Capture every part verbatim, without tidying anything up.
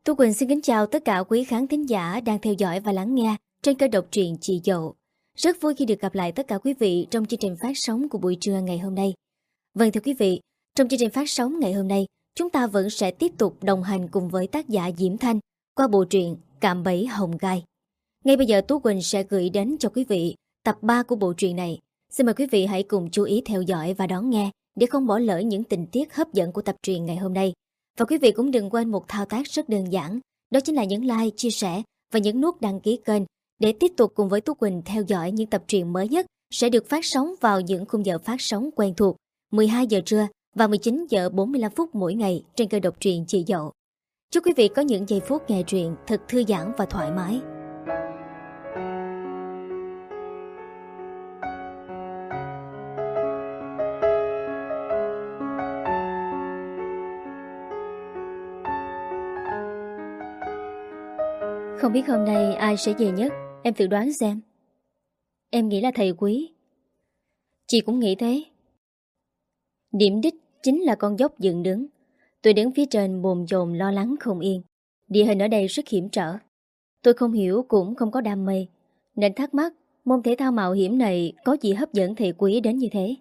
Tú Quỳnh xin kính chào tất cả quý khán thính giả đang theo dõi và lắng nghe trên kênh độc truyện Chị Dậu. Rất vui khi được gặp lại tất cả quý vị trong chương trình phát sóng của buổi trưa ngày hôm nay. Vâng thưa quý vị, trong chương trình phát sóng ngày hôm nay, chúng ta vẫn sẽ tiếp tục đồng hành cùng với tác giả Diễm Thanh qua bộ truyện Cạm Bẫy Hồng Gai. Ngay bây giờ Tú Quỳnh sẽ gửi đến cho quý vị tập ba của bộ truyện này. Xin mời quý vị hãy cùng chú ý theo dõi và đón nghe để không bỏ lỡ những tình tiết hấp dẫn của tập truyện ngày hôm nay. Và quý vị cũng đừng quên một thao tác rất đơn giản, đó chính là nhấn like, chia sẻ và nhấn nút đăng ký kênh để tiếp tục cùng với Tú Quỳnh theo dõi những tập truyện mới nhất sẽ được phát sóng vào những khung giờ phát sóng quen thuộc mười hai giờ trưa và mười chín giờ bốn mươi lăm phút mỗi ngày trên kênh độc truyện Chị Dậu. Chúc quý vị có những giây phút nghe truyện thật thư giãn và thoải mái. Không biết hôm nay ai sẽ về nhất, em tự đoán xem. Em nghĩ là thầy Quý. Chị cũng nghĩ thế. Điểm đích chính là con dốc dựng đứng. Tôi đứng phía trên bồn chồn lo lắng không yên. Địa hình ở đây rất hiểm trở. Tôi không hiểu cũng không có đam mê, nên thắc mắc môn thể thao mạo hiểm này có gì hấp dẫn thầy Quý đến như thế.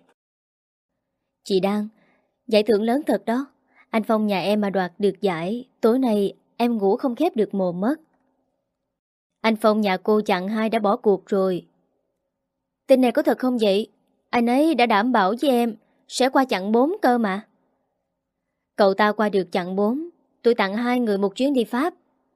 Chị Đan, giải thưởng lớn thật đó. Anh Phong nhà em mà đoạt được giải, tối nay em ngủ không khép được mồm mất. Anh Phong nhà cô chặng hai đã bỏ cuộc rồi. Tin này có thật không vậy? Anh ấy đã đảm bảo với em sẽ qua chặng bốn cơ mà. Cậu ta qua được chặng bốn, tôi tặng hai người một chuyến đi Pháp.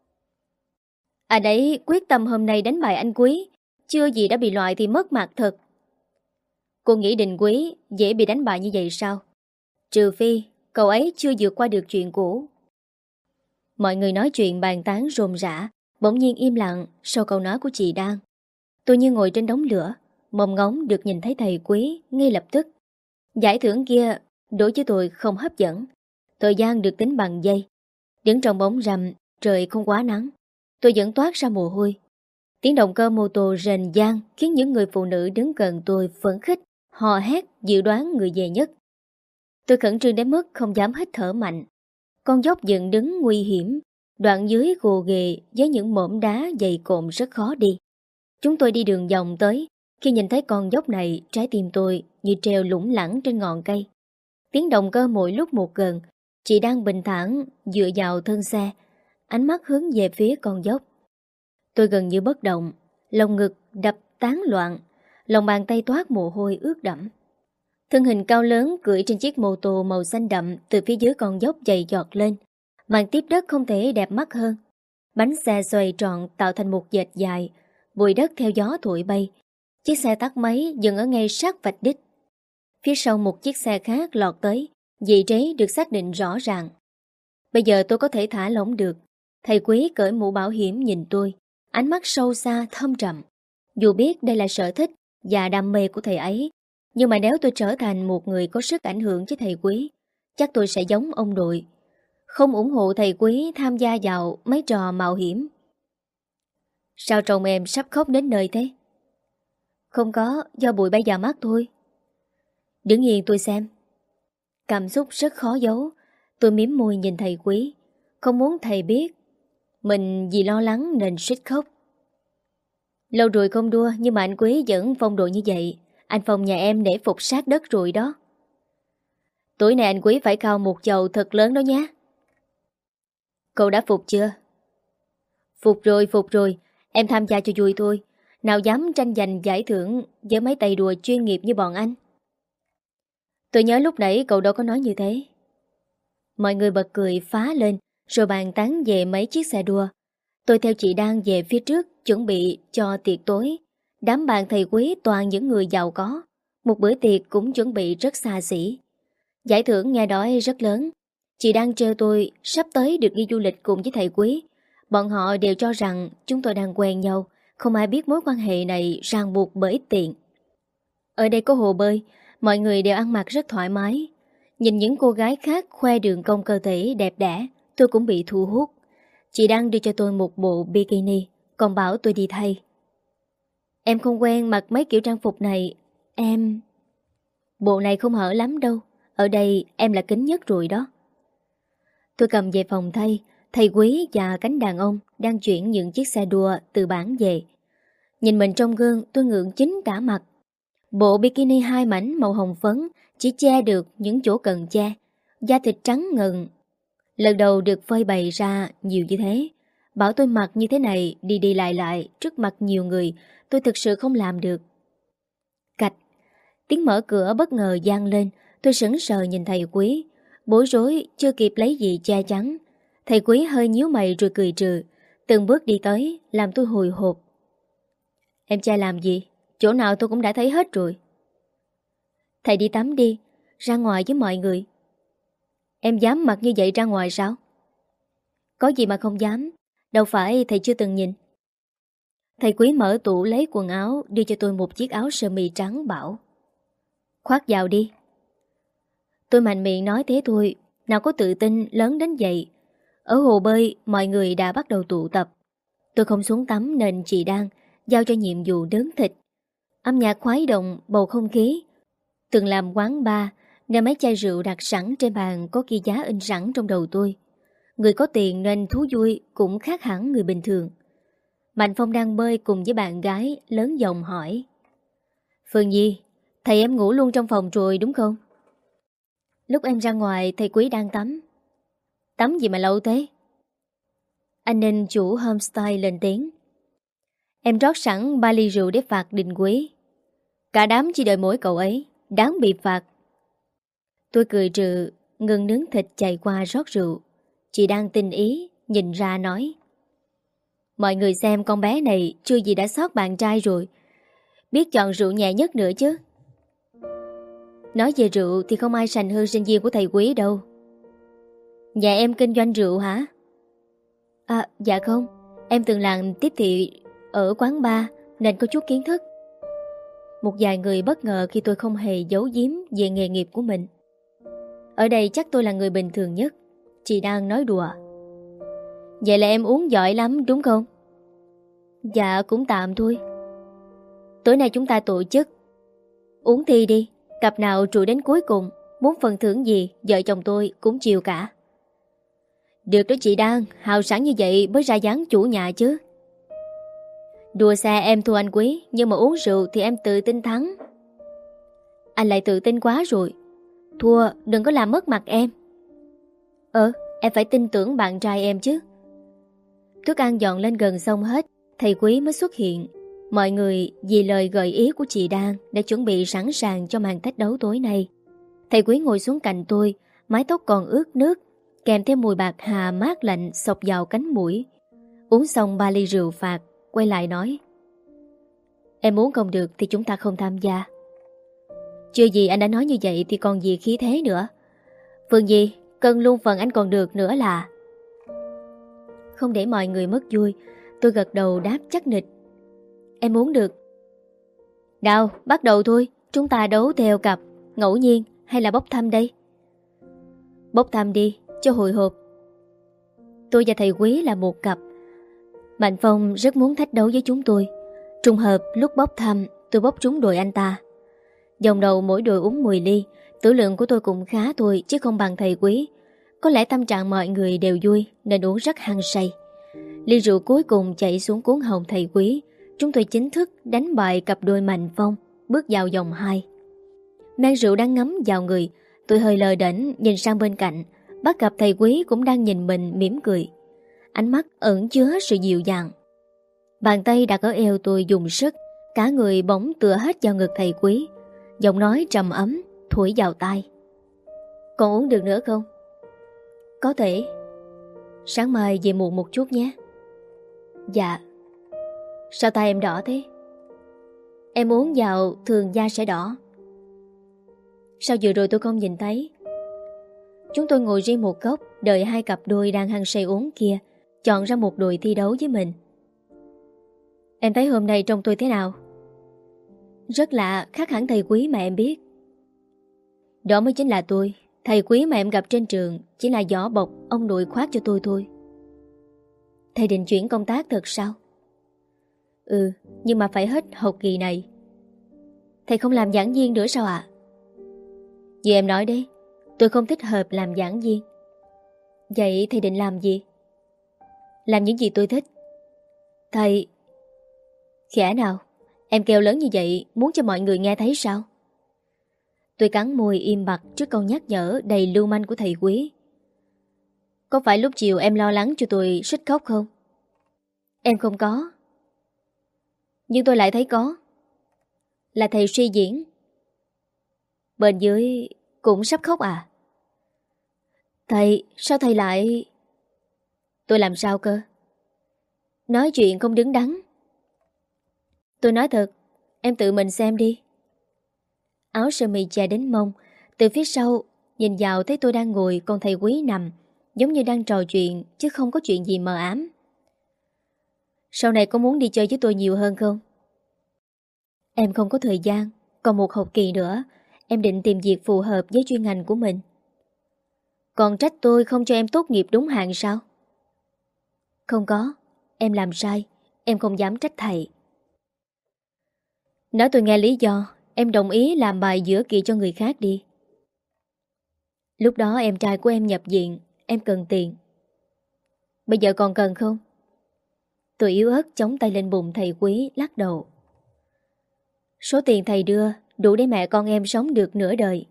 Anh ấy quyết tâm hôm nay đánh bại anh Quý, chưa gì đã bị loại thì mất mặt thật. Cô nghĩ Đình Quý dễ bị đánh bại như vậy sao? Trừ phi cậu ấy chưa vượt qua được chuyện cũ. Mọi người nói chuyện bàn tán rôm rã, bỗng nhiên im lặng sau câu nói của chị Đan. Tôi như ngồi trên đống lửa, mong ngóng được nhìn thấy thầy Quý ngay lập tức. Giải thưởng kia đối với tôi không hấp dẫn. Thời gian được tính bằng giây. Đứng trong bóng râm, trời không quá nắng, tôi vẫn toát ra mồ hôi. Tiếng động cơ mô tô rền vang khiến những người phụ nữ đứng gần tôi phấn khích, hò hét dự đoán người về nhất. Tôi khẩn trương đến mức không dám hít thở mạnh. Con dốc dựng đứng nguy hiểm, đoạn dưới gồ ghề với những mỏm đá dày cộm rất khó đi. Chúng tôi đi đường vòng tới, khi nhìn thấy con dốc này, trái tim tôi như treo lủng lẳng trên ngọn cây. Tiếng động cơ mỗi lúc một gần, chị đang bình thản dựa vào thân xe, ánh mắt hướng về phía con dốc. Tôi gần như bất động, lồng ngực đập tán loạn, lòng bàn tay toát mồ hôi ướt đẫm. Thân hình cao lớn cưỡi trên chiếc mô tô màu xanh đậm từ phía dưới con dốc dày dọt lên. Màn tiếp đất không thể đẹp mắt hơn. Bánh xe xoay tròn tạo thành một dệt dài, bụi đất theo gió thổi bay. Chiếc xe tắt máy dừng ở ngay sát vạch đích. Phía sau một chiếc xe khác lọt tới, vị trí được xác định rõ ràng. Bây giờ tôi có thể thả lỏng được. Thầy Quý cởi mũ bảo hiểm nhìn tôi, ánh mắt sâu xa thâm trầm. Dù biết đây là sở thích và đam mê của thầy ấy, nhưng mà nếu tôi trở thành một người có sức ảnh hưởng với thầy Quý, chắc tôi sẽ giống ông nội, không ủng hộ thầy Quý tham gia vào mấy trò mạo hiểm. Sao trông em sắp khóc đến nơi thế? Không có, do bụi bay vào mắt thôi. Đứng yên tôi xem. Cảm xúc rất khó giấu. Tôi mím môi nhìn thầy Quý, không muốn thầy biết mình vì lo lắng nên suýt khóc. Lâu rồi không đua, nhưng mà anh Quý vẫn phong độ như vậy. Anh Phong nhà em nể phục sát đất rồi đó. Tối nay anh Quý phải khao một chầu thật lớn đó nhé. Cậu đã phục chưa? Phục rồi, phục rồi. Em tham gia cho vui thôi. Nào dám tranh giành giải thưởng với mấy tay đùa chuyên nghiệp như bọn anh. Tôi nhớ lúc nãy cậu đâu có nói như thế. Mọi người bật cười phá lên, rồi bàn tán về mấy chiếc xe đua. Tôi theo chị đang về phía trước, chuẩn bị cho tiệc tối. Đám bạn thầy Quý toàn những người giàu có. Một bữa tiệc cũng chuẩn bị rất xa xỉ. Giải thưởng nghe nói rất lớn. Chị đang trêu tôi sắp tới được đi du lịch cùng với thầy Quý. Bọn họ đều cho rằng chúng tôi đang quen nhau, không ai biết mối quan hệ này ràng buộc bởi tiền. Ở đây có hồ bơi, mọi người đều ăn mặc rất thoải mái. Nhìn những cô gái khác khoe đường cong cơ thể đẹp đẽ, tôi cũng bị thu hút. Chị đang đưa cho tôi một bộ bikini, còn bảo tôi đi thay. Em không quen mặc mấy kiểu trang phục này, em... Bộ này không hở lắm đâu, ở đây em là kín nhất rồi đó. Tôi cầm về phòng thay, Thầy Quý và cánh đàn ông đang chuyển những chiếc xe đua từ bản về. Nhìn mình trong gương tôi ngượng chín cả mặt. Bộ bikini hai mảnh màu hồng phấn chỉ che được những chỗ cần che. Da thịt trắng ngần. Lần đầu được phơi bày ra nhiều như thế. Bảo tôi mặc như thế này đi đi lại lại trước mặt nhiều người, tôi thực sự không làm được. Cạch. Tiếng mở cửa bất ngờ vang lên. Tôi sững sờ nhìn thầy Quý. Bối rối chưa kịp lấy gì che chắn. Thầy Quý hơi nhíu mày rồi cười trừ. Từng bước đi tới làm tôi hồi hộp. Em trai làm gì? Chỗ nào tôi cũng đã thấy hết rồi. Thầy đi tắm đi, ra ngoài với mọi người. Em dám mặc như vậy ra ngoài sao? Có gì mà không dám. Đâu phải thầy chưa từng nhìn. Thầy Quý mở tủ lấy quần áo, đưa cho tôi một chiếc áo sơ mi trắng bảo: khoác vào đi. Tôi mạnh miệng nói thế thôi, nào có tự tin lớn đến vậy. Ở hồ bơi mọi người đã bắt đầu tụ tập. Tôi không xuống tắm nên chị đang giao cho nhiệm vụ nướng thịt. Âm nhạc khuấy động bầu không khí. Từng làm quán bar nên mấy chai rượu đặt sẵn trên bàn có ghi giá in sẵn trong đầu tôi. Người có tiền nên thú vui cũng khác hẳn người bình thường. Mạnh Phong đang bơi cùng với bạn gái lớn giọng hỏi: Phương Nhi, thầy em ngủ luôn trong phòng rồi đúng không? Lúc em ra ngoài thầy Quý đang tắm. Tắm gì mà lâu thế? Anh nên chủ homestay lên tiếng. Em rót sẵn ba ly rượu để phạt Đình Quý. Cả đám chỉ đợi mỗi cậu ấy, đáng bị phạt. Tôi cười trừ, ngừng nướng thịt chạy qua rót rượu. Chị đang tinh ý, nhìn ra nói: Mọi người xem con bé này chưa gì đã sót bạn trai rồi. Biết chọn rượu nhẹ nhất nữa chứ. Nói về rượu thì không ai sành hơn sinh viên của thầy Quý đâu. Nhà em kinh doanh rượu hả? À, dạ không. Em từng làm tiếp thị ở quán bar nên có chút kiến thức. Một vài người bất ngờ khi tôi không hề giấu giếm về nghề nghiệp của mình. Ở đây chắc tôi là người bình thường nhất. Chị đang nói đùa. Vậy là em uống giỏi lắm đúng không? Dạ cũng tạm thôi. Tối nay chúng ta tổ chức uống thi đi. Cặp nào trụ đến cuối cùng, muốn phần thưởng gì vợ chồng tôi cũng chiều cả. Được đó chị Đan, hào sảng như vậy mới ra dáng chủ nhà chứ. Đùa xe em thua anh Quý, nhưng mà uống rượu thì em tự tin thắng. Anh lại tự tin quá rồi. Thua đừng có làm mất mặt em. Ờ, em phải tin tưởng bạn trai em chứ. Thức ăn dọn lên gần xong hết, thầy Quý mới xuất hiện. Mọi người vì lời gợi ý của chị Đan đã chuẩn bị sẵn sàng cho màn thách đấu tối nay. Thầy Quý ngồi xuống cạnh tôi, mái tóc còn ướt nước, kèm theo mùi bạc hà mát lạnh xộc vào cánh mũi. Uống xong ba ly rượu phạt, quay lại nói: Em muốn không được thì chúng ta không tham gia. Chưa gì anh đã nói như vậy thì còn gì khí thế nữa. Phương Nhi, cân luôn phần anh còn được nữa là. Không để mọi người mất vui, tôi gật đầu đáp chắc nịch: Em muốn được. Nào, bắt đầu thôi. Chúng ta đấu theo cặp, ngẫu nhiên hay là bốc thăm đây? Bốc thăm đi, cho hồi hộp. Tôi và thầy Quý là một cặp. Mạnh Phong rất muốn thách đấu với chúng tôi. Trùng hợp lúc bốc thăm tôi bốc trúng đội anh ta. Vòng đầu mỗi đội uống mười ly. Tử lượng của tôi cũng khá thôi chứ không bằng thầy Quý. Có lẽ tâm trạng mọi người đều vui nên uống rất hăng say. Ly rượu cuối cùng chảy xuống cuốn hồng thầy Quý. Chúng tôi chính thức đánh bại cặp đôi Mạnh Phong, bước vào vòng hai. Mang rượu đang ngấm vào người, tôi hơi lờ đễnh nhìn sang bên cạnh, bắt gặp thầy Quý cũng đang nhìn mình mỉm cười. Ánh mắt ẩn chứa sự dịu dàng. Bàn tay đặt ở eo tôi dùng sức, cả người bỗng tựa hết vào ngực thầy Quý. Giọng nói trầm ấm thổi vào tai: Còn uống được nữa không? Có thể. Sáng mai về muộn một chút nhé. Dạ. Sao tay em đỏ thế? Em uống vào thường da sẽ đỏ. Sao vừa rồi tôi không nhìn thấy? Chúng tôi ngồi riêng một góc, đợi hai cặp đôi đang hăng say uống kia chọn ra một đội thi đấu với mình. Em thấy hôm nay trông tôi thế nào? Rất lạ, khác hẳn thầy Quý mà em biết. Đó mới chính là tôi. Thầy Quý mà em gặp trên trường chỉ là vỏ bọc ông nội khoác cho tôi thôi. Thầy định chuyển công tác thật sao? Ừ, nhưng mà phải hết học kỳ này. Thầy không làm giảng viên nữa sao ạ? À? Như em nói đấy, tôi không thích hợp làm giảng viên. Vậy thầy định làm gì? Làm những gì tôi thích. Thầy... Khẽ nào, em kêu lớn như vậy muốn cho mọi người nghe thấy sao? Tôi cắn môi im bặt trước câu nhắc nhở đầy lưu manh của thầy Quý. Có phải lúc chiều em lo lắng cho tôi suýt khóc không? Em không có. Nhưng tôi lại thấy có. Là thầy suy diễn. Bên dưới cũng sắp khóc à? Thầy, sao thầy lại... Tôi làm sao cơ? Nói chuyện không đứng đắn. Tôi nói thật, em tự mình xem đi. Áo sơ mi che đến mông. Từ phía sau nhìn vào thấy tôi đang ngồi, còn thầy Quý nằm, giống như đang trò chuyện chứ không có chuyện gì mờ ám. Sau này có muốn đi chơi với tôi nhiều hơn không? Em không có thời gian. Còn một học kỳ nữa, em định tìm việc phù hợp với chuyên ngành của mình. Còn trách tôi không cho em tốt nghiệp đúng hạn sao? Không có. Em làm sai. Em không dám trách thầy. Nói tôi nghe lý do. Em đồng ý làm bài giữa kỳ cho người khác đi. Lúc đó em trai của em nhập viện. Em cần tiền. Bây giờ còn cần không? Tôi yếu ớt chống tay lên bụng thầy Quý, lắc đầu. Số tiền thầy đưa đủ để mẹ con em sống được nửa đời.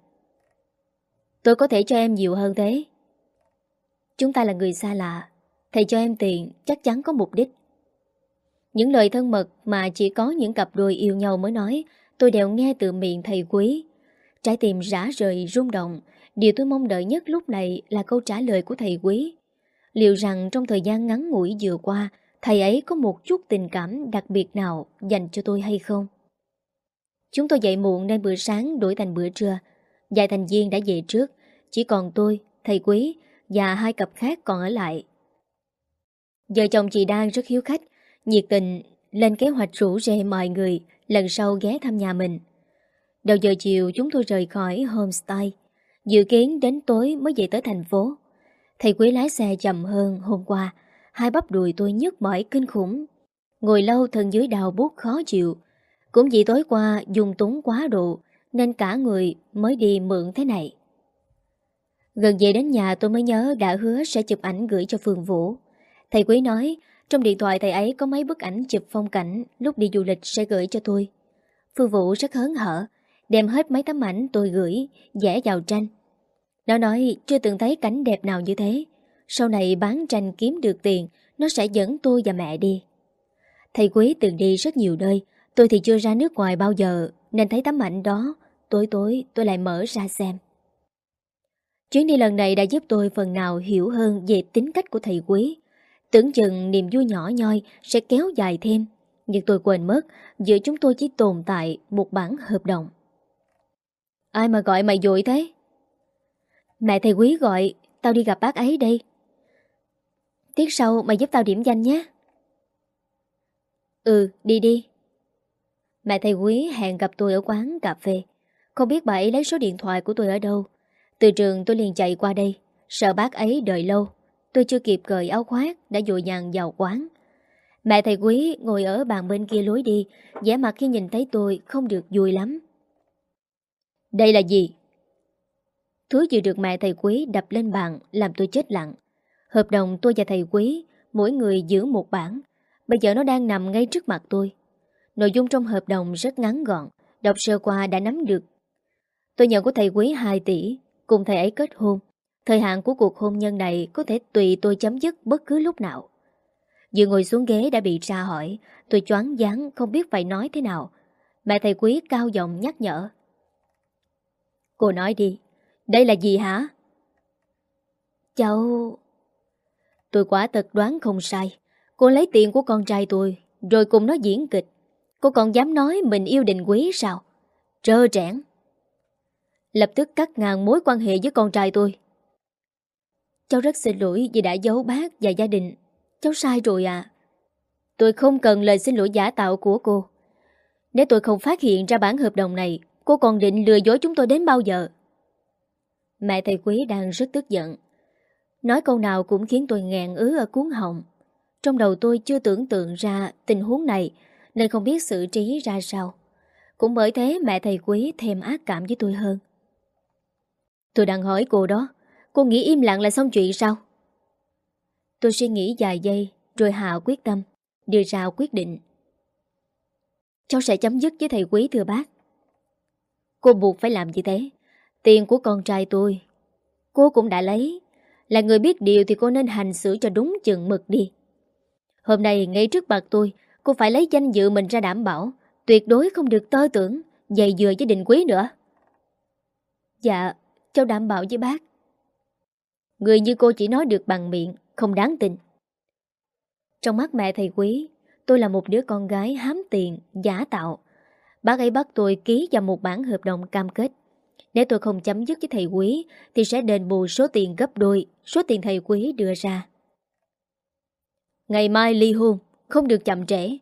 Tôi có thể cho em nhiều hơn thế. Chúng ta là người xa lạ. Thầy cho em tiền chắc chắn có mục đích. Những lời thân mật mà chỉ có những cặp đôi yêu nhau mới nói, tôi đều nghe từ miệng thầy Quý. Trái tim rã rời rung động. Điều tôi mong đợi nhất lúc này là câu trả lời của thầy Quý. Liệu rằng trong thời gian ngắn ngủi vừa qua, thầy ấy có một chút tình cảm đặc biệt nào dành cho tôi hay không? Chúng tôi dậy muộn nên bữa sáng đổi thành bữa trưa. Vài thành viên đã về trước, chỉ còn tôi, thầy Quý và hai cặp khác còn ở lại. Vợ chồng chị đang rất hiếu khách, nhiệt tình lên kế hoạch rủ rê mọi người lần sau ghé thăm nhà mình. Đầu giờ chiều chúng tôi rời khỏi homestay, dự kiến đến tối mới về tới thành phố. Thầy Quý lái xe chậm hơn hôm qua, hai bắp đùi tôi nhức mỏi kinh khủng. Ngồi lâu thân dưới đau buốt khó chịu. Cũng vì tối qua dùng túng quá độ nên cả người mới đi mượn thế này. Gần về đến nhà tôi mới nhớ đã hứa sẽ chụp ảnh gửi cho Phương Vũ. Thầy Quý nói trong điện thoại thầy ấy có mấy bức ảnh chụp phong cảnh lúc đi du lịch sẽ gửi cho tôi. Phương Vũ rất hớn hở, đem hết mấy tấm ảnh tôi gửi, vẽ vào tranh. Nó nói chưa từng thấy cảnh đẹp nào như thế. Sau này bán tranh kiếm được tiền, nó sẽ dẫn tôi và mẹ đi. Thầy Quý từng đi rất nhiều nơi, tôi thì chưa ra nước ngoài bao giờ, nên thấy tấm ảnh đó, tối tối tôi lại mở ra xem. Chuyến đi lần này đã giúp tôi phần nào hiểu hơn về tính cách của thầy Quý. Tưởng chừng niềm vui nhỏ nhoi sẽ kéo dài thêm, nhưng tôi quên mất giữa chúng tôi chỉ tồn tại một bản hợp đồng. Ai mà gọi mày dội thế? Mẹ thầy Quý gọi, tao đi gặp bác ấy đây. Tiết sau mày giúp tao điểm danh nhé. Ừ, đi đi. Mẹ thầy Quý hẹn gặp tôi ở quán cà phê. Không biết bà ấy lấy số điện thoại của tôi ở đâu. Từ trường tôi liền chạy qua đây, sợ bác ấy đợi lâu. Tôi chưa kịp cởi áo khoác đã vội vàng vào quán. Mẹ thầy Quý ngồi ở bàn bên kia lối đi, vẻ mặt khi nhìn thấy tôi không được vui lắm. Đây là gì? Thứ vừa được mẹ thầy Quý đập lên bàn làm tôi chết lặng. Hợp đồng tôi và thầy Quý, mỗi người giữ một bản. Bây giờ nó đang nằm ngay trước mặt tôi. Nội dung trong hợp đồng rất ngắn gọn, đọc sơ qua đã nắm được. Tôi nhận của thầy Quý hai tỷ, cùng thầy ấy kết hôn. Thời hạn của cuộc hôn nhân này có thể tùy tôi chấm dứt bất cứ lúc nào. Vừa ngồi xuống ghế đã bị tra hỏi, tôi choáng váng không biết phải nói thế nào. Mẹ thầy Quý cao giọng nhắc nhở. Cô nói đi, đây là gì hả? Cháu... Tôi quả thật đoán không sai. Cô lấy tiền của con trai tôi, rồi cùng nó diễn kịch. Cô còn dám nói mình yêu Đình Quý sao? Trơ trẽn. Lập tức cắt ngang mối quan hệ với con trai tôi. Cháu rất xin lỗi vì đã giấu bác và gia đình. Cháu sai rồi à. Tôi không cần lời xin lỗi giả tạo của cô. Nếu tôi không phát hiện ra bản hợp đồng này, cô còn định lừa dối chúng tôi đến bao giờ? Mẹ thầy Quý đang rất tức giận. Nói câu nào cũng khiến tôi nghẹn ứ ở cuống họng. Trong đầu tôi chưa tưởng tượng ra tình huống này, nên không biết xử trí ra sao. Cũng bởi thế mẹ thầy Quý thêm ác cảm với tôi hơn. Tôi đang hỏi cô đó, cô nghĩ im lặng là xong chuyện sao? Tôi suy nghĩ vài giây rồi hạ quyết tâm, đưa ra quyết định. Cháu sẽ chấm dứt với thầy Quý thưa bác. Cô buộc phải làm như thế. Tiền của con trai tôi cô cũng đã lấy. Là người biết điều thì cô nên hành xử cho đúng chừng mực đi. Hôm nay ngay trước mặt tôi, cô phải lấy danh dự mình ra đảm bảo, tuyệt đối không được tơ tưởng dày dừa với Đình Quý nữa. Dạ, cháu đảm bảo với bác. Người như cô chỉ nói được bằng miệng, không đáng tin. Trong mắt mẹ thầy Quý, tôi là một đứa con gái hám tiền, giả tạo. Bác ấy bắt tôi ký vào một bản hợp đồng cam kết. Nếu tôi không chấm dứt với thầy Quý thì sẽ đền bù số tiền gấp đôi số tiền thầy Quý đưa ra. Ngày mai ly hôn, không được chậm trễ.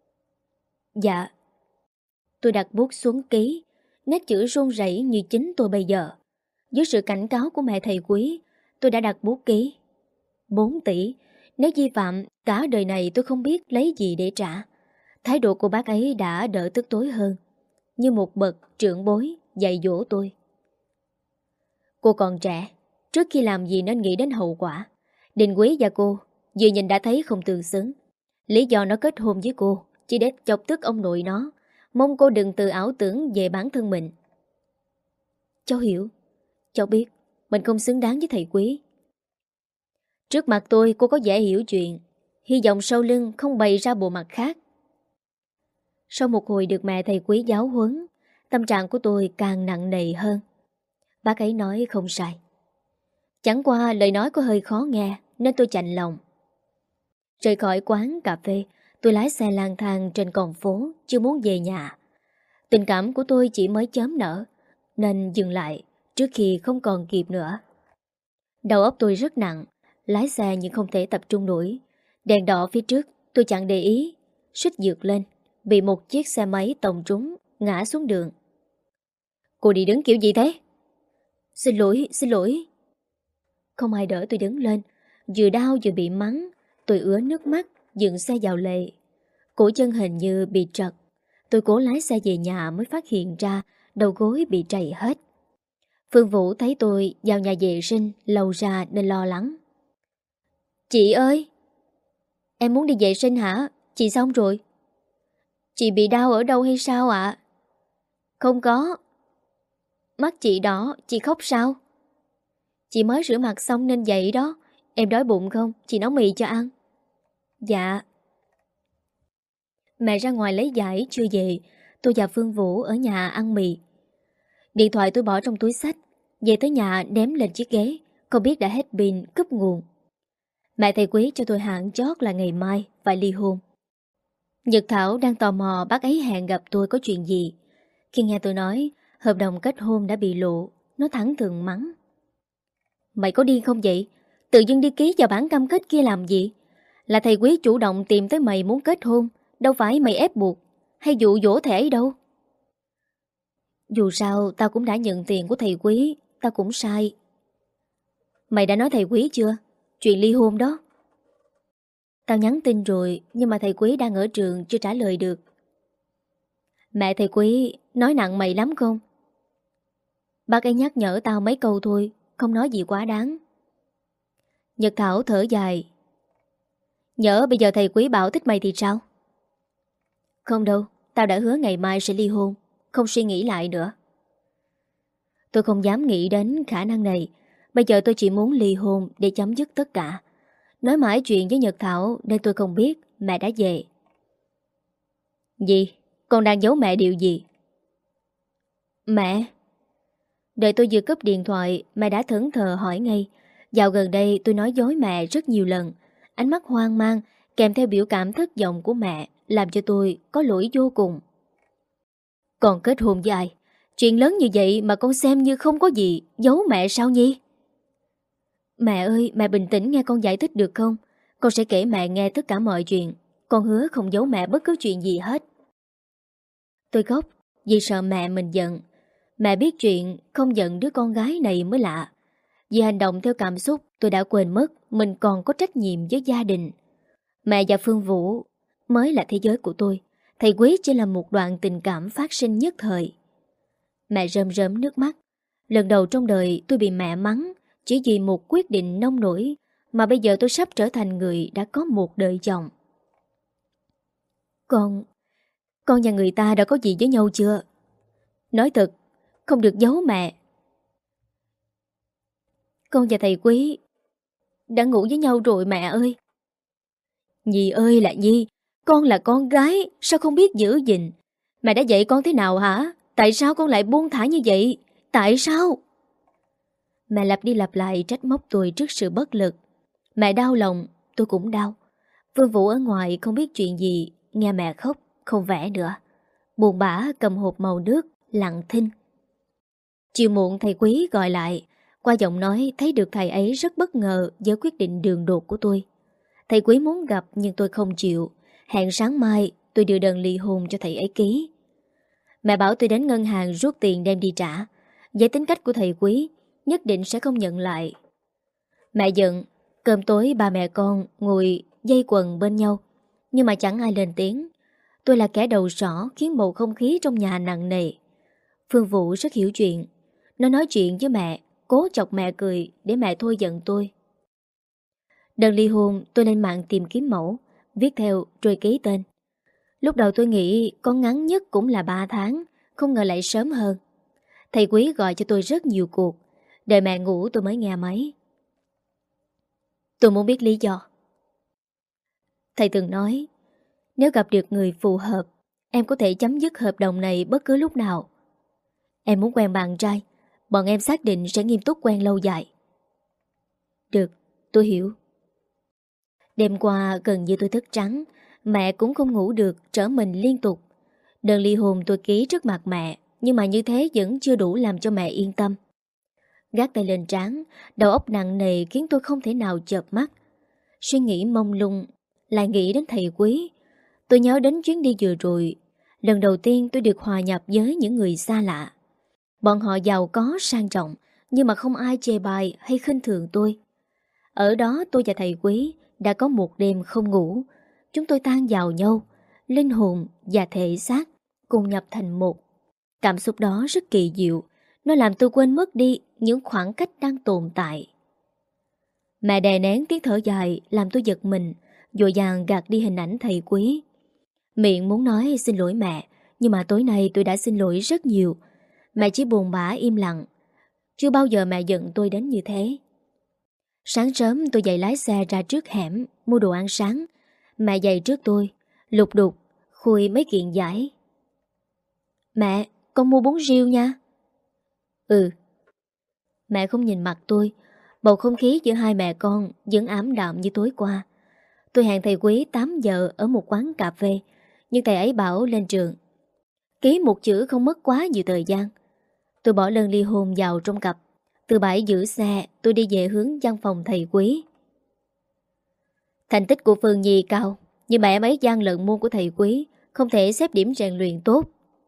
Dạ. Tôi đặt bút xuống ký, nét chữ run rẩy như chính tôi bây giờ. Dưới sự cảnh cáo của mẹ thầy Quý, tôi đã đặt bút ký. Bốn tỷ, nếu vi phạm, cả đời này tôi không biết lấy gì để trả. Thái độ của bác ấy đã đỡ tức tối hơn, như một bậc trưởng bối dạy dỗ tôi. Cô còn trẻ, trước khi làm gì nên nghĩ đến hậu quả. Đình Quý và cô vừa nhìn đã thấy không tương xứng. Lý do nó kết hôn với cô chỉ để chọc tức ông nội nó. Mong cô đừng tự ảo tưởng về bản thân mình. Cháu hiểu. Cháu biết mình không xứng đáng với thầy Quý. Trước mặt tôi cô có vẻ hiểu chuyện. Hy vọng sau lưng không bày ra bộ mặt khác. Sau một hồi được mẹ thầy Quý giáo huấn, tâm trạng của tôi càng nặng nề hơn. Bác ấy nói không sai. Chẳng qua lời nói có hơi khó nghe nên tôi chạnh lòng. Rời khỏi quán cà phê, tôi lái xe lang thang trên con phố, chưa muốn về nhà. Tình cảm của tôi chỉ mới chớm nở, nên dừng lại trước khi không còn kịp nữa. Đầu óc tôi rất nặng, lái xe nhưng không thể tập trung nổi. Đèn đỏ phía trước tôi chẳng để ý, suýt vượt lên, bị một chiếc xe máy tông trúng, ngã xuống đường. Cô đi đứng kiểu gì thế? Xin lỗi, xin lỗi. Không ai đỡ tôi đứng lên, vừa đau vừa bị mắng. Tôi ứa nước mắt, dựng xe vào lề. Cổ chân hình như bị trật. Tôi cố lái xe về nhà mới phát hiện ra đầu gối bị trầy hết. Phương Vũ thấy tôi vào nhà vệ sinh lầu ra nên lo lắng. Chị ơi! Em muốn đi vệ sinh hả? Chị xong rồi. Chị bị đau ở đâu hay sao ạ? Không có. Mắt chị đỏ, chị khóc sao? Chị mới rửa mặt xong nên vậy đó. Em đói bụng không? Chị nấu mì cho ăn. Dạ. Mẹ ra ngoài lấy giải chưa về. Tôi và Phương Vũ ở nhà ăn mì. Điện thoại tôi bỏ trong túi xách. Về tới nhà ném lên chiếc ghế. Không biết đã hết pin cúp nguồn. Mẹ thầy Quý cho tôi hạn chót là ngày mai phải ly hôn. Nhật Thảo đang tò mò bác ấy hẹn gặp tôi có chuyện gì. Khi nghe tôi nói hợp đồng kết hôn đã bị lộ, nó thẳng thừng mắng. Mày có điên không vậy? Tự dưng đi ký vào bản cam kết kia làm gì? Là thầy Quý chủ động tìm tới mày muốn kết hôn, đâu phải mày ép buộc hay dụ dỗ thầy ấy đâu. Dù sao tao cũng đã nhận tiền của thầy Quý, tao cũng sai. Mày đã nói thầy Quý chưa? Chuyện ly hôn đó. Tao nhắn tin rồi, nhưng mà thầy Quý đang ở trường chưa trả lời được. Mẹ thầy Quý nói nặng mày lắm không? Bác ấy nhắc nhở tao mấy câu thôi, không nói gì quá đáng. Nhật Thảo thở dài. Nhỡ bây giờ thầy Quý bảo thích mày thì sao? Không đâu, tao đã hứa ngày mai sẽ ly hôn, không suy nghĩ lại nữa. Tôi không dám nghĩ đến khả năng này. Bây giờ tôi chỉ muốn ly hôn để chấm dứt tất cả. Nói mãi chuyện với Nhật Thảo nên tôi không biết mẹ đã về. Gì? Con đang giấu mẹ điều gì? Mẹ? Đợi tôi vừa cúp điện thoại, mẹ đã thẫn thờ hỏi ngay. Dạo gần đây tôi nói dối mẹ rất nhiều lần. Ánh mắt hoang mang kèm theo biểu cảm thất vọng của mẹ làm cho tôi có lỗi vô cùng. Còn kết hôn với ai? Chuyện lớn như vậy mà con xem như không có gì, giấu mẹ sao Nhi? Mẹ ơi, mẹ bình tĩnh nghe con giải thích được không? Con sẽ kể mẹ nghe tất cả mọi chuyện. Con hứa không giấu mẹ bất cứ chuyện gì hết. Tôi khóc vì sợ mẹ mình giận. Mẹ biết chuyện không giận đứa con gái này mới lạ. Vì hành động theo cảm xúc tôi đã quên mất mình còn có trách nhiệm với gia đình. Mẹ và Phương Vũ mới là thế giới của tôi. Thầy Quý chỉ là một đoạn tình cảm phát sinh nhất thời. Mẹ rơm rớm nước mắt. Lần đầu trong đời tôi bị mẹ mắng chỉ vì một quyết định nông nổi Mà bây giờ tôi sắp trở thành người đã có một đời chồng. Con Con và người ta đã có gì với nhau chưa? Nói thật, không được giấu mẹ. Con và thầy Quý đã ngủ với nhau rồi mẹ ơi. Nhi ơi là Nhi, con là con gái, sao không biết giữ gìn? Mẹ đã dạy con thế nào hả? Tại sao con lại buông thả như vậy? Tại sao? Mẹ lặp đi lặp lại trách móc tôi trước sự bất lực. Mẹ đau lòng, tôi cũng đau. Vương Vũ ở ngoài không biết chuyện gì, nghe mẹ khóc, không vẽ nữa. Buồn bã cầm hộp màu nước, lặng thinh. Chiều muộn thầy Quý gọi lại. Qua giọng nói thấy được thầy ấy rất bất ngờ với quyết định đường đột của tôi. Thầy Quý muốn gặp nhưng tôi không chịu. Hẹn sáng mai tôi đưa đơn ly hôn cho thầy ấy ký. Mẹ bảo tôi đến ngân hàng rút tiền đem đi trả. Với tính cách của thầy Quý, nhất định sẽ không nhận lại. Mẹ giận. Cơm tối ba mẹ con ngồi dây quần bên nhau, nhưng mà chẳng ai lên tiếng. Tôi là kẻ đầu sỏ khiến bầu không khí trong nhà nặng nề. Phương Vũ rất hiểu chuyện. Nó nói chuyện với mẹ, cố chọc mẹ cười để mẹ thôi giận tôi. Đơn ly hôn tôi lên mạng tìm kiếm mẫu, viết theo rồi ký tên. Lúc đầu tôi nghĩ có ngắn nhất cũng là ba tháng, không ngờ lại sớm hơn. Thầy Quý gọi cho tôi rất nhiều cuộc. Đợi mẹ ngủ tôi mới nghe máy. Tôi muốn biết lý do. Thầy từng nói, nếu gặp được người phù hợp, em có thể chấm dứt hợp đồng này bất cứ lúc nào. Em muốn quen bạn trai, bọn em xác định sẽ nghiêm túc quen lâu dài. Được, tôi hiểu. Đêm qua gần như tôi thức trắng, mẹ cũng không ngủ được, trở mình liên tục. Đơn ly hôn tôi ký trước mặt mẹ, nhưng mà như thế vẫn chưa đủ làm cho mẹ yên tâm. Gác tay lên trán, đầu óc nặng nề khiến tôi không thể nào chợp mắt. Suy nghĩ mông lung, lại nghĩ đến thầy Quý. Tôi nhớ đến chuyến đi vừa rồi. Lần đầu tiên tôi được hòa nhập với những người xa lạ. Bọn họ giàu có, sang trọng, nhưng mà không ai chê bai hay khinh thường tôi. Ở đó tôi và thầy Quý đã có một đêm không ngủ. Chúng tôi tan vào nhau, linh hồn và thể xác cùng nhập thành một. Cảm xúc đó rất kỳ diệu. Nó làm tôi quên mất đi những khoảng cách đang tồn tại. Mẹ đè nén tiếng thở dài làm tôi giật mình, vội vàng gạt đi hình ảnh thầy Quý. Miệng muốn nói xin lỗi mẹ, nhưng mà tối nay tôi đã xin lỗi rất nhiều. Mẹ chỉ buồn bã im lặng. Chưa bao giờ mẹ giận tôi đến như thế. Sáng sớm tôi dậy lái xe ra trước hẻm mua đồ ăn sáng. Mẹ dậy trước tôi, lục đục khui mấy kiện giải. Mẹ, con mua bún riêu nha. Ừ. Mẹ không nhìn mặt tôi. Bầu không khí giữa hai mẹ con vẫn ảm đạm như tối qua. Tôi hẹn thầy Quý tám giờ ở một quán cà phê, nhưng thầy ấy bảo lên trường. Ký một chữ không mất quá nhiều thời gian. Tôi bỏ đơn ly hôn vào trong cặp. Từ bãi giữ xe tôi đi về hướng văn phòng thầy Quý. Thành tích của Phương Nhi cao, nhưng mà em ấy gian lận môn của thầy Quý, không thể xếp điểm rèn luyện tốt.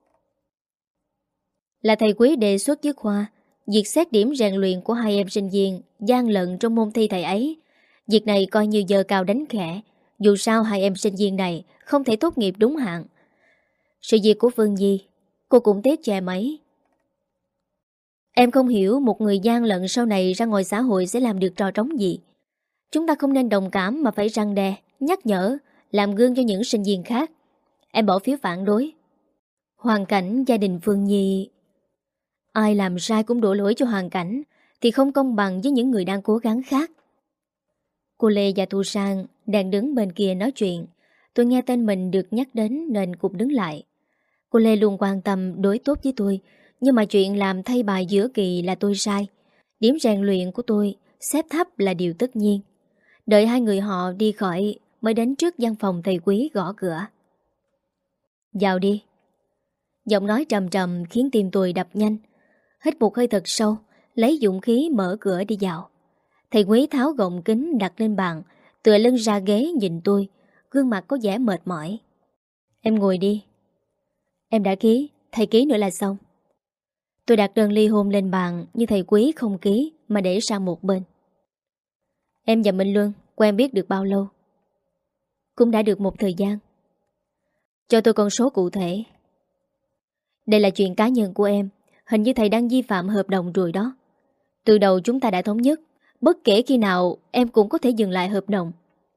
Là thầy Quý đề xuất với Khoa, việc xét điểm rèn luyện của hai em sinh viên gian lận trong môn thi thầy ấy. Việc này coi như giờ cao đánh khẽ. Dù sao hai em sinh viên này không thể tốt nghiệp đúng hạn. Sự việc của Phương Nhi, cô cũng tiếc cho em ấy. Em không hiểu một người gian lận sau này ra ngoài xã hội sẽ làm được trò trống gì. Chúng ta không nên đồng cảm mà phải răn đe, nhắc nhở, làm gương cho những sinh viên khác. Em bỏ phiếu phản đối. Hoàn cảnh gia đình Phương Nhi, ai làm sai cũng đổ lỗi cho hoàn cảnh, thì không công bằng với những người đang cố gắng khác. Cô Lê và Thu Sang đang đứng bên kia nói chuyện. Tôi nghe tên mình được nhắc đến nên cũng đứng lại. Cô Lê luôn quan tâm đối tốt với tôi, nhưng mà chuyện làm thay bài giữa kỳ là tôi sai. Điểm rèn luyện của tôi xếp thấp là điều tất nhiên. Đợi hai người họ đi khỏi mới đến trước văn phòng thầy Quý gõ cửa. Vào đi. Giọng nói trầm trầm khiến tim tôi đập nhanh. Hít một hơi thật sâu, lấy dũng khí mở cửa đi vào. Thầy Quý tháo gọng kính đặt lên bàn, tựa lưng ra ghế nhìn tôi, gương mặt có vẻ mệt mỏi. Em ngồi đi. Em đã ký, thầy ký nữa là xong. Tôi đặt đơn ly hôn lên bàn, nhưng thầy Quý không ký mà để sang một bên. Em và Minh Luân quen biết được bao lâu? Cũng đã được một thời gian. Cho tôi con số cụ thể. Đây là chuyện cá nhân của em. Hình như thầy đang vi phạm hợp đồng rồi đó. Từ đầu chúng ta đã thống nhất, Bất kể khi nào em cũng có thể dừng lại hợp đồng.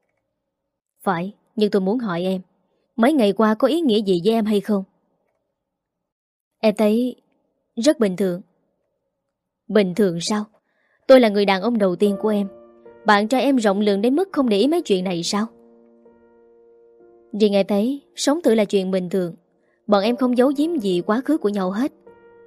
Phải, nhưng tôi muốn hỏi em, mấy ngày qua có ý nghĩa gì với em hay không? Em thấy rất bình thường. Bình thường sao? Tôi là người đàn ông đầu tiên của em. Bạn trai em rộng lượng đến mức không để ý mấy chuyện này sao? Riêng em thấy sống thử là chuyện bình thường. Bọn em không giấu giếm gì quá khứ của nhau hết.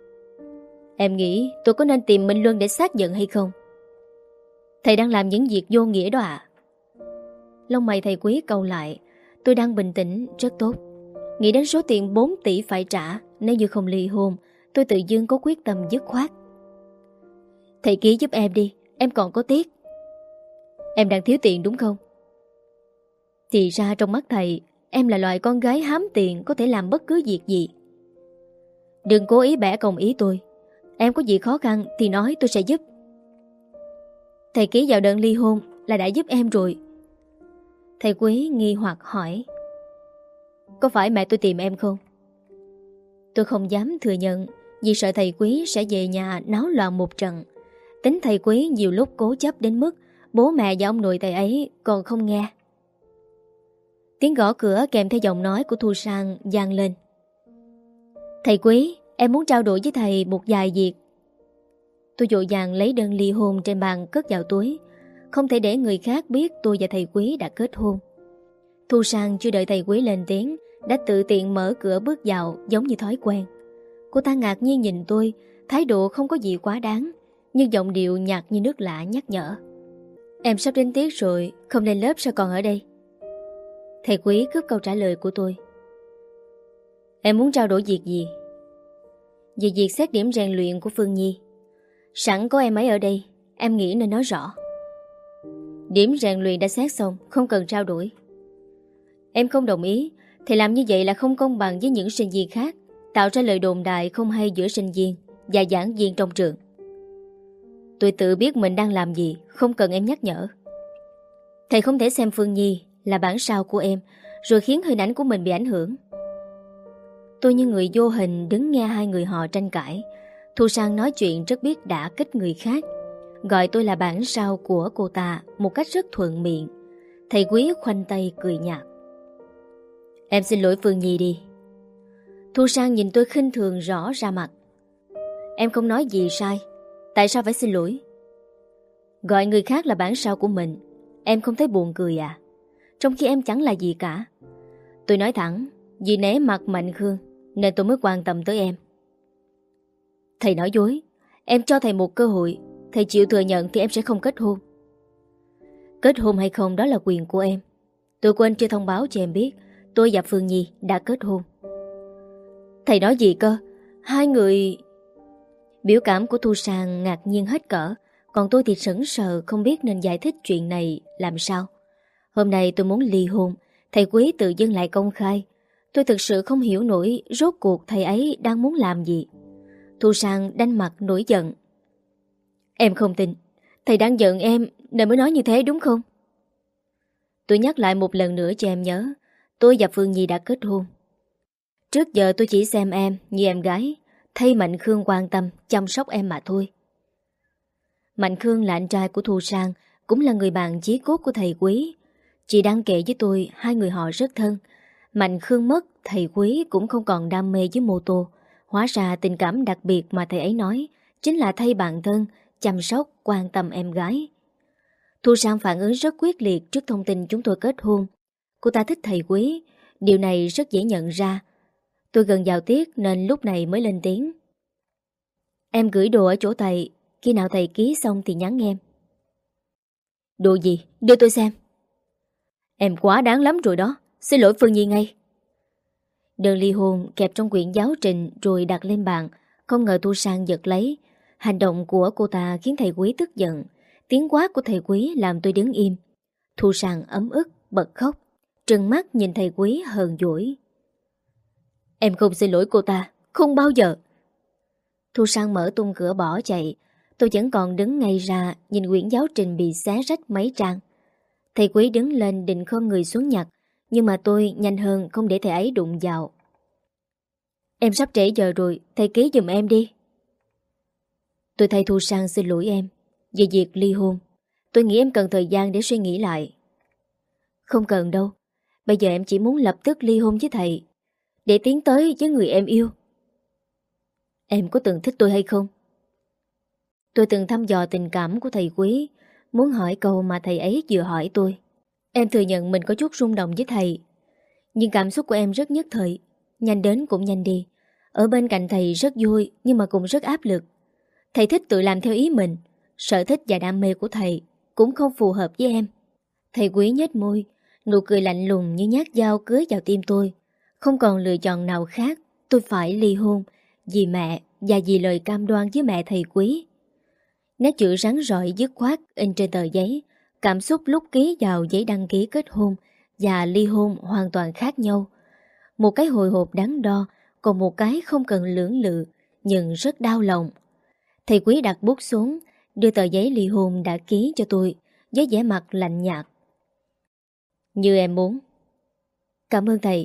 Em nghĩ tôi có nên tìm Minh Luân để xác nhận hay không? Thầy đang làm những việc vô nghĩa đó à? Lông mày thầy Quý cau lại. Tôi đang bình tĩnh, rất tốt. Nghĩ đến số tiền bốn tỷ phải trả. Nếu như không ly hôn, tôi tự dưng có quyết tâm dứt khoát. Thầy ký giúp em đi, em còn có tiếc. Em đang thiếu tiền đúng không? Thì ra trong mắt thầy, em là loại con gái hám tiền, có thể làm bất cứ việc gì. Đừng cố ý bẻ cong ý tôi. Em có gì khó khăn thì nói, tôi sẽ giúp. Thầy ký vào đơn ly hôn là đã giúp em rồi. Thầy Quý nghi hoặc hỏi, có phải mẹ tôi tìm em không? Tôi không dám thừa nhận, vì sợ thầy Quý sẽ về nhà náo loạn một trận. Tính thầy Quý nhiều lúc cố chấp đến mức bố mẹ và ông nội thầy ấy còn không nghe. Tiếng gõ cửa kèm theo giọng nói của Thu Sang vang lên. Thầy Quý, em muốn trao đổi với thầy một vài việc. Tôi vội vàng lấy đơn ly hôn trên bàn cất vào túi. Không thể để người khác biết tôi và thầy Quý đã kết hôn. Thu Sang chưa đợi thầy Quý lên tiếng đã tự tiện mở cửa bước vào giống như thói quen. Cô ta ngạc nhiên nhìn tôi, thái độ không có gì quá đáng, nhưng giọng điệu nhạt như nước lã nhắc nhở. Em sắp đến tiết rồi, không lên lớp sao còn ở đây? Thầy Quý cướp câu trả lời của tôi. Em muốn trao đổi việc gì? Về việc xét điểm rèn luyện của Phương Nhi. Sẵn có em ấy ở đây, em nghĩ nên nói rõ. Điểm rèn luyện đã xét xong, không cần trao đổi. Em không đồng ý, thì làm như vậy là không công bằng với những sinh viên khác, tạo ra lời đồn đại không hay giữa sinh viên và giảng viên trong trường. Tôi tự biết mình đang làm gì, không cần em nhắc nhở. Thầy không thể xem Phương Nhi là bản sao của em, rồi khiến hình ảnh của mình bị ảnh hưởng. Tôi như người vô hình đứng nghe hai người họ tranh cãi. Thu Sang nói chuyện rất biết đả kích người khác, gọi tôi là bản sao của cô ta một cách rất thuận miệng. Thầy Quý khoanh tay cười nhạt. Em xin lỗi Phương Nhi đi. Thu Sang nhìn tôi khinh thường rõ ra mặt. Em không nói gì sai, tại sao phải xin lỗi? Gọi người khác là bản sao của mình, em không thấy buồn cười à? Trong khi em chẳng là gì cả. Tôi nói thẳng, vì né mặt Mạnh Khương nên tôi mới quan tâm tới em. Thầy nói dối. Em cho thầy một cơ hội, thầy chịu thừa nhận thì em sẽ không kết hôn. Kết hôn hay không đó là quyền của em. Tôi quên chưa thông báo cho em biết tôi và Phương Nhi đã kết hôn. Thầy nói gì cơ? Hai người... Biểu cảm của Thu Sang ngạc nhiên hết cỡ, còn tôi thì sững sờ không biết nên giải thích chuyện này làm sao. Hôm nay tôi muốn ly hôn, thầy Quý tự dưng lại công khai. Tôi thực sự không hiểu nổi rốt cuộc thầy ấy đang muốn làm gì. Thu Sang đanh mặt nổi giận. Em không tin, thầy đang giận em nên mới nói như thế đúng không? Tôi nhắc lại một lần nữa cho em nhớ, tôi và Phương Nhi đã kết hôn. Trước giờ tôi chỉ xem em như em gái, thay Mạnh Khương quan tâm, chăm sóc em mà thôi. Mạnh Khương là anh trai của Thu Sang, cũng là người bạn chí cốt của thầy Quý. Chị đang kể với tôi, hai người họ rất thân. Mạnh Khương mất, thầy Quý cũng không còn đam mê với mô tô. Hóa ra tình cảm đặc biệt mà thầy ấy nói chính là thay bạn thân, chăm sóc, quan tâm em gái. Thu Sang phản ứng rất quyết liệt trước thông tin chúng tôi kết hôn. Cô ta thích thầy Quý, điều này rất dễ nhận ra. Tôi gần vào tiết nên lúc này mới lên tiếng. Em gửi đồ ở chỗ thầy, khi nào thầy ký xong thì nhắn em. Đồ gì? Đưa tôi xem. Em quá đáng lắm rồi đó, xin lỗi Phương Nhi ngay. Đơn ly hôn kẹp trong quyển giáo trình rồi đặt lên bàn, không ngờ Thu Sang giật lấy. Hành động của cô ta khiến thầy Quý tức giận. Tiếng quát của thầy Quý làm tôi đứng im. Thu Sang ấm ức, bật khóc, trừng mắt nhìn thầy Quý hờn dỗi. Em không xin lỗi cô ta, không bao giờ. Thu Sang mở tung cửa bỏ chạy. Tôi vẫn còn đứng ngay ra nhìn quyển giáo trình bị xé rách mấy trang. Thầy Quý đứng lên định khom người xuống nhặt, nhưng mà tôi nhanh hơn không để thầy ấy đụng vào. Em sắp trễ giờ rồi, thầy ký giùm em đi. Tôi thay Thu Sang xin lỗi em về việc ly hôn. Tôi nghĩ em cần thời gian để suy nghĩ lại. Không cần đâu. Bây giờ em chỉ muốn lập tức ly hôn với thầy, để tiến tới với người em yêu. Em có từng thích tôi hay không? Tôi từng thăm dò tình cảm của thầy Quý, muốn hỏi câu mà thầy ấy vừa hỏi tôi. Em thừa nhận mình có chút rung động với thầy, nhưng cảm xúc của em rất nhất thời, nhanh đến cũng nhanh đi. Ở bên cạnh thầy rất vui, nhưng mà cũng rất áp lực. Thầy thích tự làm theo ý mình. Sở thích và đam mê của thầy cũng không phù hợp với em. Thầy Quý nhếch môi, nụ cười lạnh lùng như nhát dao cưới vào tim tôi. Không còn lựa chọn nào khác, tôi phải ly hôn vì mẹ và vì lời cam đoan với mẹ thầy Quý. Nét chữ rắn rỏi dứt khoát in trên tờ giấy. Cảm xúc lúc ký vào giấy đăng ký kết hôn và ly hôn hoàn toàn khác nhau. Một cái hồi hộp đắn đo, còn một cái không cần lưỡng lự, nhưng rất đau lòng. Thầy Quý đặt bút xuống, đưa tờ giấy ly hôn đã ký cho tôi với vẻ mặt lạnh nhạt. Như em muốn. Cảm ơn thầy.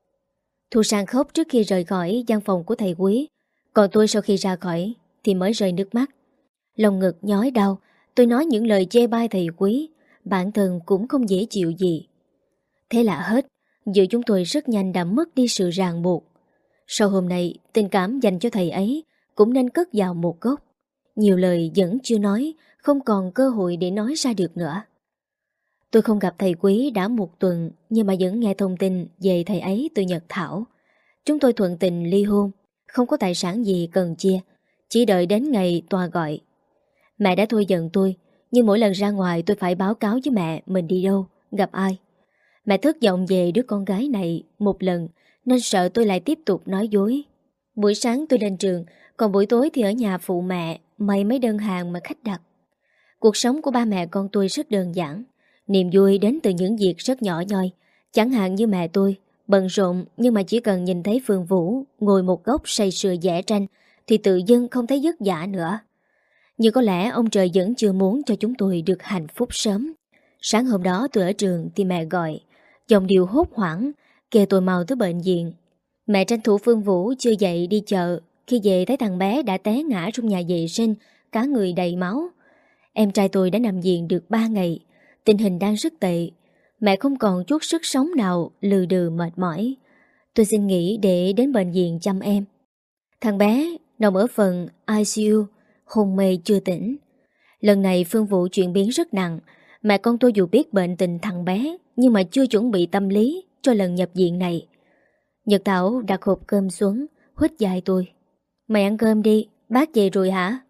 Thu Sang khóc trước khi rời khỏi văn phòng của thầy Quý. Còn tôi sau khi ra khỏi thì mới rơi nước mắt. Lòng ngực nhói đau. Tôi nói những lời chê bai thầy Quý, bản thân cũng không dễ chịu gì. Thế là hết. Giữa chúng tôi rất nhanh đã mất đi sự ràng buộc. Sau hôm nay, tình cảm dành cho thầy ấy cũng nên cất vào một góc. Nhiều lời vẫn chưa nói, không còn cơ hội để nói ra được nữa. Tôi không gặp thầy Quý đã một tuần, nhưng mà vẫn nghe thông tin về thầy ấy từ Nhật Thảo. Chúng tôi thuận tình ly hôn, không có tài sản gì cần chia, chỉ đợi đến ngày tòa gọi. Mẹ đã thôi giận tôi, nhưng mỗi lần ra ngoài tôi phải báo cáo với mẹ mình đi đâu, gặp ai. Mẹ thất vọng về đứa con gái này một lần, nên sợ tôi lại tiếp tục nói dối. Buổi sáng tôi lên trường, còn buổi tối thì ở nhà phụ mẹ may mấy đơn hàng mà khách đặt. Cuộc sống của ba mẹ con tôi rất đơn giản. Niềm vui đến từ những việc rất nhỏ nhoi. Chẳng hạn như mẹ tôi bận rộn, nhưng mà chỉ cần nhìn thấy Phương Vũ ngồi một góc say sưa vẽ tranh thì tự dưng không thấy vất vả nữa. Nhưng có lẽ ông trời vẫn chưa muốn cho chúng tôi được hạnh phúc sớm. Sáng hôm đó tôi ở trường thì mẹ gọi, giọng điệu hốt hoảng, kêu tôi mau tới bệnh viện. Mẹ tranh thủ Phương Vũ chưa dậy đi chợ. Khi về thấy thằng bé đã té ngã trong nhà vệ sinh, cả người đầy máu. Em trai tôi đã nằm viện được ba ngày, tình hình đang rất tệ. Mẹ không còn chút sức sống nào, lừ đừ mệt mỏi. Tôi xin nghỉ để đến bệnh viện chăm em. Thằng bé nằm ở phần i xê u, hôn mê chưa tỉnh. Lần này Phương Vũ chuyển biến rất nặng. Mẹ con tôi dù biết bệnh tình thằng bé, nhưng mà chưa chuẩn bị tâm lý cho lần nhập viện này. Nhật Thảo đặt hộp cơm xuống, huýt vai tôi. Mày ăn cơm đi, bác về rồi hả?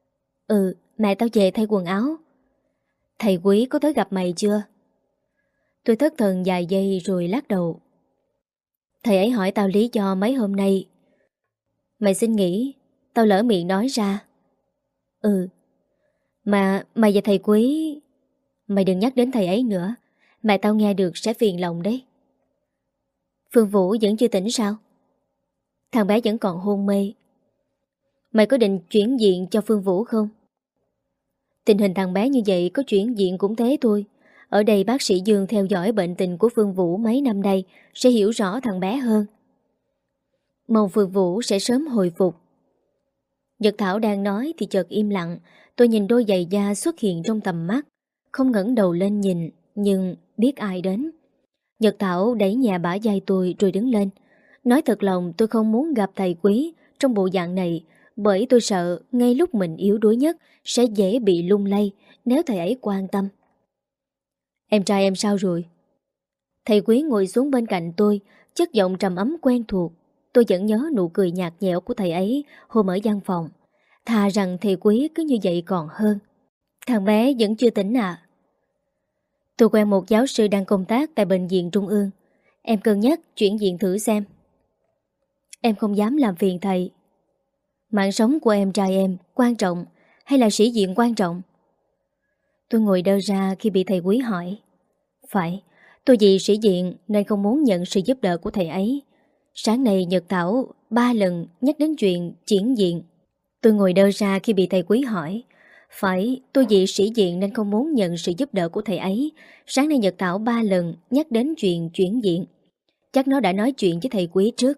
Ừ, mẹ tao về thay quần áo. Thầy Quý có tới gặp mày chưa? Tôi thất thần vài giây rồi lắc đầu. Thầy ấy hỏi tao lý do mấy hôm nay mày xin nghỉ. Tao lỡ miệng nói ra. Ừ. Mà mày và thầy Quý, mày đừng nhắc đến thầy ấy nữa. Mẹ tao nghe được sẽ phiền lòng đấy. Phương Vũ vẫn chưa tỉnh sao? Thằng bé vẫn còn hôn mê. Mày có định chuyển viện cho Phương Vũ không? Tình hình thằng bé như vậy có chuyển viện cũng thế thôi. Ở đây bác sĩ Dương theo dõi bệnh tình của Phương Vũ mấy năm nay sẽ hiểu rõ thằng bé hơn. Mong Phương Vũ sẽ sớm hồi phục. Nhật Thảo đang nói thì chợt im lặng. Tôi nhìn đôi giày da xuất hiện trong tầm mắt, không ngẩng đầu lên nhìn, nhưng biết ai đến. Nhật Thảo đẩy nhẹ bả vai tôi rồi đứng lên. Nói thật lòng tôi không muốn gặp thầy Quý trong bộ dạng này, bởi tôi sợ ngay lúc mình yếu đuối nhất sẽ dễ bị lung lay nếu thầy ấy quan tâm. Em trai em sao rồi? Thầy Quý ngồi xuống bên cạnh tôi, chất giọng trầm ấm quen thuộc. Tôi vẫn nhớ nụ cười nhạt nhẽo của thầy ấy hôm ở văn phòng. Thà rằng thầy Quý cứ như vậy còn hơn. Thằng bé vẫn chưa tỉnh à? Tôi quen một giáo sư đang công tác tại bệnh viện Trung ương. Em cân nhắc chuyển viện thử xem. Em không dám làm phiền thầy. Mạng sống của em trai em quan trọng hay là sĩ diện quan trọng? Tôi ngồi đơ ra khi bị thầy Quý hỏi. Phải, tôi vì sĩ diện nên không muốn nhận sự giúp đỡ của thầy ấy. Sáng nay Nhật Thảo ba lần nhắc đến chuyện chuyển viện. Tôi ngồi đơ ra khi bị thầy Quý hỏi. Phải, tôi vì sĩ diện nên không muốn nhận sự giúp đỡ của thầy ấy. Sáng nay Nhật Thảo ba lần nhắc đến chuyện chuyển viện. Chắc nó đã nói chuyện với thầy Quý trước.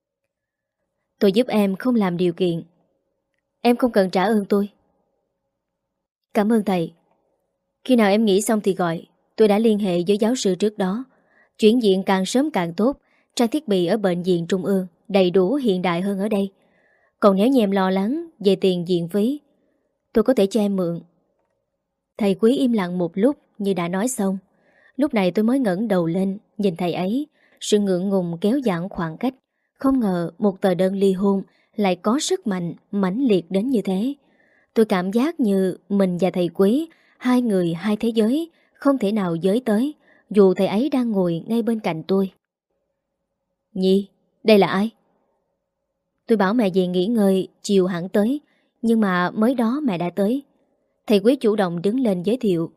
Tôi giúp em không làm điều kiện. Em không cần trả ơn tôi. Cảm ơn thầy. Khi nào em nghĩ xong thì gọi. Tôi đã liên hệ với giáo sư trước đó. Chuyển viện càng sớm càng tốt. Trang thiết bị ở bệnh viện Trung ương đầy đủ hiện đại hơn ở đây. Còn nếu như em lo lắng về tiền viện phí, tôi có thể cho em mượn. Thầy Quý im lặng một lúc như đã nói xong. Lúc này tôi mới ngẩng đầu lên, nhìn thầy ấy. Sự ngượng ngùng kéo giãn khoảng cách. Không ngờ một tờ đơn ly hôn lại có sức mạnh mãnh liệt đến như thế. Tôi cảm giác như mình và thầy Quý, hai người hai thế giới, không thể nào giới tới, dù thầy ấy đang ngồi ngay bên cạnh tôi. Nhi, đây là ai? Tôi bảo mẹ về nghỉ ngơi, chiều hẳn tới, nhưng mà mới đó mẹ đã tới. Thầy Quý chủ động đứng lên giới thiệu.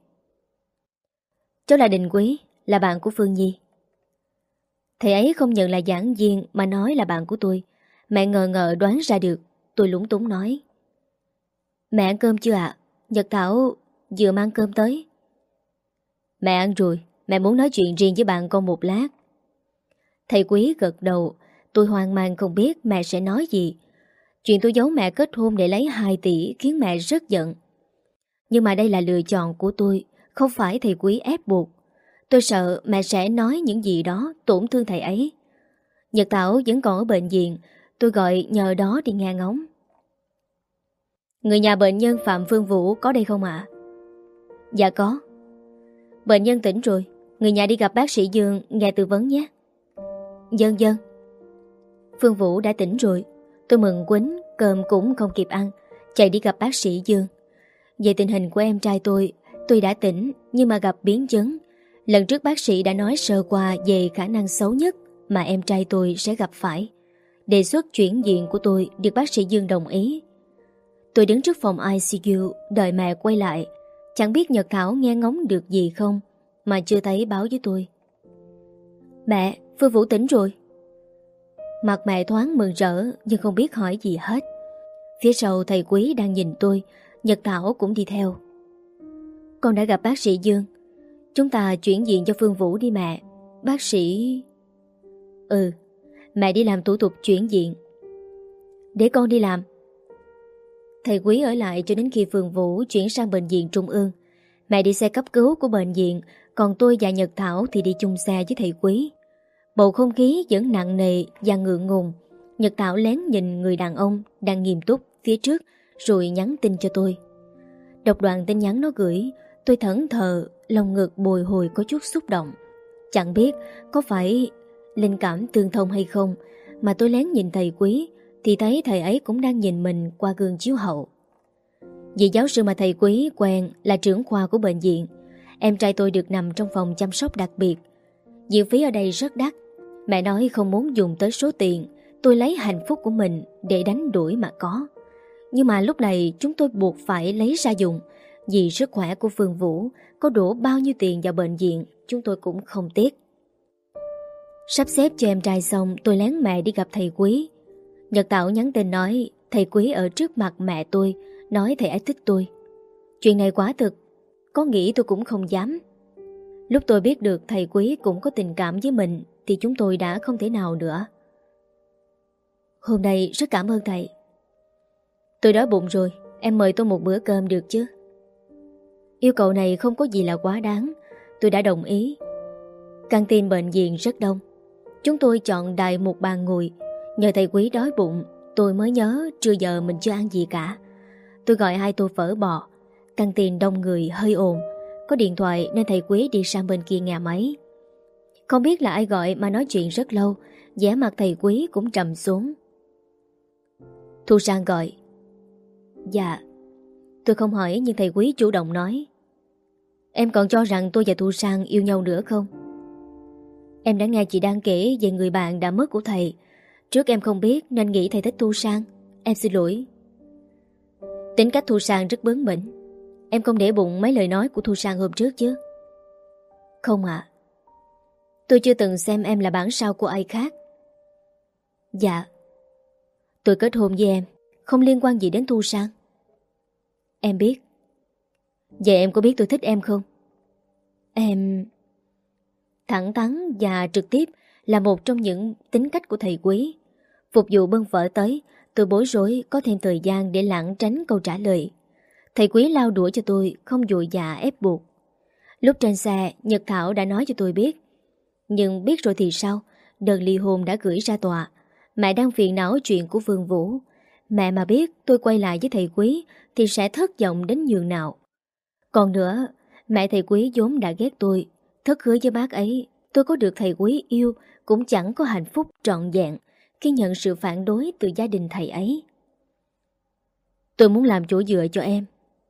Cháu là Đình Quý, là bạn của Phương Nhi. Thầy ấy không nhận là giảng viên mà nói là bạn của tôi. Mẹ ngờ ngợ đoán ra được. Tôi lúng túng nói. Mẹ ăn cơm chưa ạ? Nhật Thảo vừa mang cơm tới. Mẹ ăn rồi. Mẹ muốn nói chuyện riêng với bạn con một lát. Thầy Quý gật đầu. Tôi hoang mang không biết mẹ sẽ nói gì. Chuyện tôi giấu mẹ kết hôn để lấy hai tỷ khiến mẹ rất giận. Nhưng mà đây là lựa chọn của tôi, không phải thầy Quý ép buộc. Tôi sợ mẹ sẽ nói những gì đó tổn thương thầy ấy. Nhật Thảo vẫn còn ở bệnh viện. Tôi gọi nhờ đó đi nghe ngóng. Người nhà bệnh nhân Phạm Phương Vũ có đây không ạ? Dạ có. Bệnh nhân tỉnh rồi. Người nhà đi gặp bác sĩ Dương nghe tư vấn nhé. Dân dân. Phương Vũ đã tỉnh rồi. Tôi mừng quýnh, cơm cũng không kịp ăn, chạy đi gặp bác sĩ Dương. Về tình hình của em trai tôi, tôi đã tỉnh nhưng mà gặp biến chứng. Lần trước bác sĩ đã nói sơ qua về khả năng xấu nhất mà em trai tôi sẽ gặp phải. Đề xuất chuyển viện của tôi được bác sĩ Dương đồng ý. Tôi đứng trước phòng i xê u đợi mẹ quay lại. Chẳng biết Nhật Thảo nghe ngóng được gì không mà chưa thấy báo với tôi. Mẹ, Phương Vũ tỉnh rồi. Mặt mẹ thoáng mừng rỡ nhưng không biết hỏi gì hết. Phía sau thầy Quý đang nhìn tôi. Nhật Thảo cũng đi theo. Con đã gặp bác sĩ Dương. Chúng ta chuyển viện cho Phương Vũ đi mẹ. Bác sĩ... Ừ, mẹ đi làm thủ tục chuyển viện. Để con đi làm. Thầy Quý ở lại cho đến khi Phương Vũ chuyển sang bệnh viện Trung ương. Mẹ đi xe cấp cứu của bệnh viện, còn tôi và Nhật Thảo thì đi chung xe với thầy Quý. Bầu không khí vẫn nặng nề và ngượng ngùng. Nhật Thảo lén nhìn người đàn ông đang nghiêm túc phía trước rồi nhắn tin cho tôi. Đọc đoạn tin nhắn nó gửi, tôi thẫn thờ, lòng ngực bồi hồi có chút xúc động. Chẳng biết có phải linh cảm tương thông hay không mà tôi lén nhìn thầy Quý thì thấy thầy ấy cũng đang nhìn mình qua gương chiếu hậu. Vị giáo sư mà thầy Quý quen là trưởng khoa của bệnh viện. Em trai tôi được nằm trong phòng chăm sóc đặc biệt. Viện phí ở đây rất đắt. Mẹ nói không muốn dùng tới số tiền tôi lấy hạnh phúc của mình để đánh đuổi mà có. Nhưng mà lúc này chúng tôi buộc phải lấy ra dùng. Vì sức khỏe của Phương Vũ, có đổ bao nhiêu tiền vào bệnh viện chúng tôi cũng không tiếc. Sắp xếp cho em trai xong, tôi lén mẹ đi gặp thầy Quý. Nhật Tạo nhắn tin nói thầy Quý ở trước mặt mẹ tôi, nói thầy ấy thích tôi. Chuyện này quả thực, có nghĩ tôi cũng không dám. Lúc tôi biết được thầy Quý cũng có tình cảm với mình thì chúng tôi đã không thể nào nữa. Hôm nay rất cảm ơn thầy. Tôi đói bụng rồi, em mời tôi một bữa cơm được chứ? Yêu cầu này không có gì là quá đáng. Tôi đã đồng ý. Căng tin bệnh viện rất đông. Chúng tôi chọn đại một bàn ngồi. Nhờ thầy Quý đói bụng, tôi mới nhớ trưa giờ mình chưa ăn gì cả. Tôi gọi hai tô phở bò. Căng tin đông người hơi ồn. Có điện thoại nên thầy Quý đi sang bên kia nghe máy. Không biết là ai gọi mà nói chuyện rất lâu. vẻ mặt thầy Quý cũng trầm xuống. Thu Sang gọi. Dạ. Tôi không hỏi nhưng thầy Quý chủ động nói. Em còn cho rằng tôi và Thu Sang yêu nhau nữa không? Em đã nghe chị đang kể về người bạn đã mất của thầy. Trước em không biết nên nghĩ thầy thích Thu Sang. Em xin lỗi. Tính cách Thu Sang rất bướng bỉnh. Em không để bụng mấy lời nói của Thu Sang hôm trước chứ? Không ạ. Tôi chưa từng xem em là bản sao của ai khác. Dạ. Tôi kết hôn với em không liên quan gì đến Thu Sang. Em biết. Vậy em có biết tôi thích em không? Em... Thẳng thắn và trực tiếp là một trong những tính cách của thầy Quý. Phục vụ bưng phở tới, tôi bối rối có thêm thời gian để lảng tránh câu trả lời. Thầy Quý lao đũa cho tôi, không vội vã ép buộc. Lúc trên xe, Nhật Thảo đã nói cho tôi biết. Nhưng biết rồi thì sao? Đơn ly hôn đã gửi ra tòa. Mẹ đang phiền não chuyện của Vương Vũ. Mẹ mà biết tôi quay lại với thầy Quý thì sẽ thất vọng đến nhường nào. Còn nữa, mẹ thầy Quý vốn đã ghét tôi. Thất hứa với bác ấy, tôi có được thầy Quý yêu cũng chẳng có hạnh phúc trọn vẹn khi nhận sự phản đối từ gia đình thầy ấy. Tôi muốn làm chỗ dựa cho em.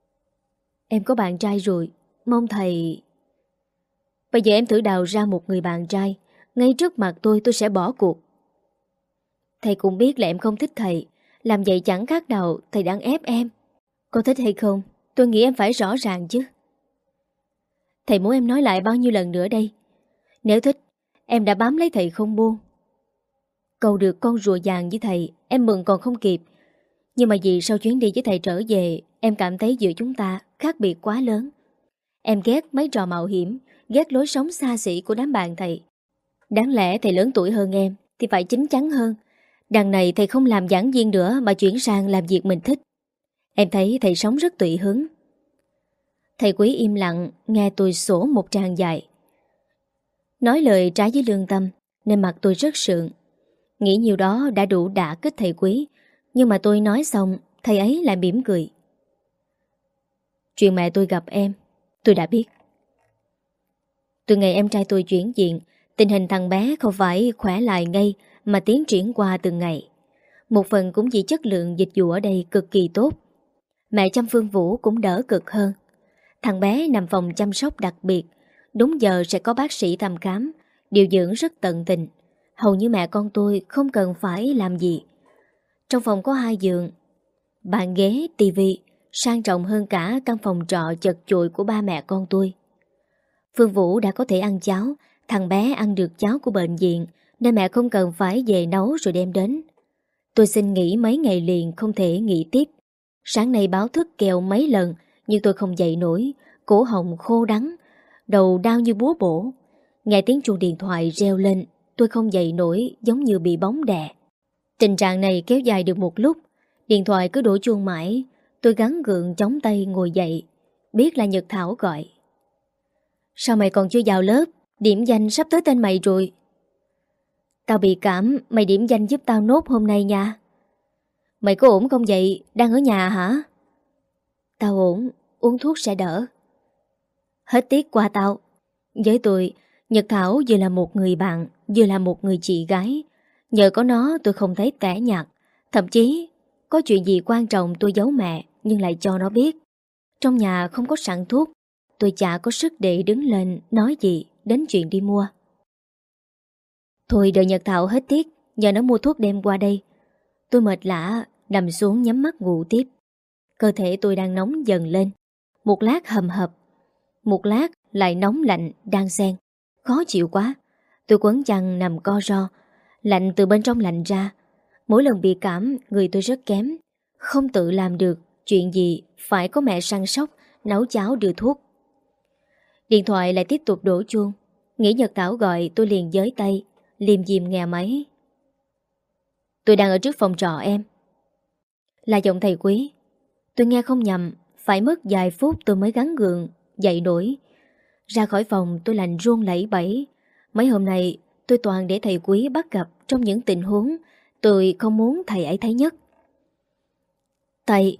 Em có bạn trai rồi, mong thầy... Bây giờ em thử đào ra một người bạn trai. Ngay trước mặt tôi tôi sẽ bỏ cuộc. Thầy cũng biết là em không thích thầy. Làm vậy chẳng khác nào thầy đang ép em. Có thích hay không, tôi nghĩ em phải rõ ràng chứ. Thầy muốn em nói lại bao nhiêu lần nữa đây? Nếu thích, em đã bám lấy thầy không buông. Cầu được con rùa vàng với thầy, em mừng còn không kịp. Nhưng mà vì sau chuyến đi với thầy trở về, em cảm thấy giữa chúng ta khác biệt quá lớn. Em ghét mấy trò mạo hiểm, ghét lối sống xa xỉ của đám bạn thầy. Đáng lẽ thầy lớn tuổi hơn em thì phải chín chắn hơn. Đằng này thầy không làm giảng viên nữa mà chuyển sang làm việc mình thích. Em thấy thầy sống rất tùy hứng. Thầy Quý im lặng nghe tôi sổ một tràng dài. Nói lời trái với lương tâm nên mặt tôi rất sượng. Nghĩ nhiều đó đã đủ đả kích thầy Quý. Nhưng mà tôi nói xong, thầy ấy lại mỉm cười. Chuyện mẹ tôi gặp em, tôi đã biết. Từ ngày em trai tôi chuyển viện, tình hình thằng bé không phải khỏe lại ngay mà tiến triển qua từng ngày. Một phần cũng vì chất lượng dịch vụ ở đây cực kỳ tốt. Mẹ chăm Phương Vũ cũng đỡ cực hơn. Thằng bé nằm phòng chăm sóc đặc biệt, đúng giờ sẽ có bác sĩ thăm khám, điều dưỡng rất tận tình. Hầu như mẹ con tôi không cần phải làm gì. Trong phòng có hai giường, bàn ghế, tivi, sang trọng hơn cả căn phòng trọ chật chội của ba mẹ con tôi. Phương Vũ đã có thể ăn cháo, thằng bé ăn được cháo của bệnh viện nên mẹ không cần phải về nấu rồi đem đến. Tôi xin nghỉ mấy ngày liền không thể nghỉ tiếp. Sáng nay báo thức kêu mấy lần nhưng tôi không dậy nổi, cổ họng khô đắng, đầu đau như búa bổ. Nghe tiếng chuông điện thoại reo lên, tôi không dậy nổi giống như bị bóng đè. Tình trạng này kéo dài được một lúc, điện thoại cứ đổ chuông mãi. Tôi gắng gượng chống tay ngồi dậy, biết là Nhật Thảo gọi. Sao mày còn chưa vào lớp? Điểm danh sắp tới tên mày rồi. Tao bị cảm, mày điểm danh giúp tao nốt hôm nay nha. Mày có ổn không vậy? Đang ở nhà hả? Tao ổn, uống thuốc sẽ đỡ. Hết tiếc qua tao. Với tôi, Nhật Thảo vừa là một người bạn, vừa là một người chị gái. Nhờ có nó tôi không thấy tẻ nhạt. Thậm chí có chuyện gì quan trọng tôi giấu mẹ nhưng lại cho nó biết. Trong nhà không có sẵn thuốc, tôi chả có sức để đứng lên nói gì đến chuyện đi mua. Thôi đợi Nhật Thảo hết tiết, nhờ nó mua thuốc đem qua đây. Tôi mệt lả, nằm xuống nhắm mắt ngủ tiếp. Cơ thể tôi đang nóng dần lên. Một lát hầm hập, một lát lại nóng lạnh đang xen. Khó chịu quá. Tôi quấn chăn nằm co ro, lạnh từ bên trong lạnh ra. Mỗi lần bị cảm, người tôi rất kém. Không tự làm được chuyện gì, phải có mẹ săn sóc, nấu cháo đưa thuốc. Điện thoại lại tiếp tục đổ chuông. Nghĩ Nhật Thảo gọi, tôi liền giới tay, liêm diêm nghe máy. Tôi đang ở trước phòng trọ em. Là giọng thầy Quý. Tôi nghe không nhầm, phải mất vài phút tôi mới gắng gượng dậy nổi. Ra khỏi phòng tôi lạnh run lẩy bẩy. Mấy hôm nay tôi toàn để thầy Quý bắt gặp trong những tình huống tôi không muốn thầy ấy thấy nhất. Thầy,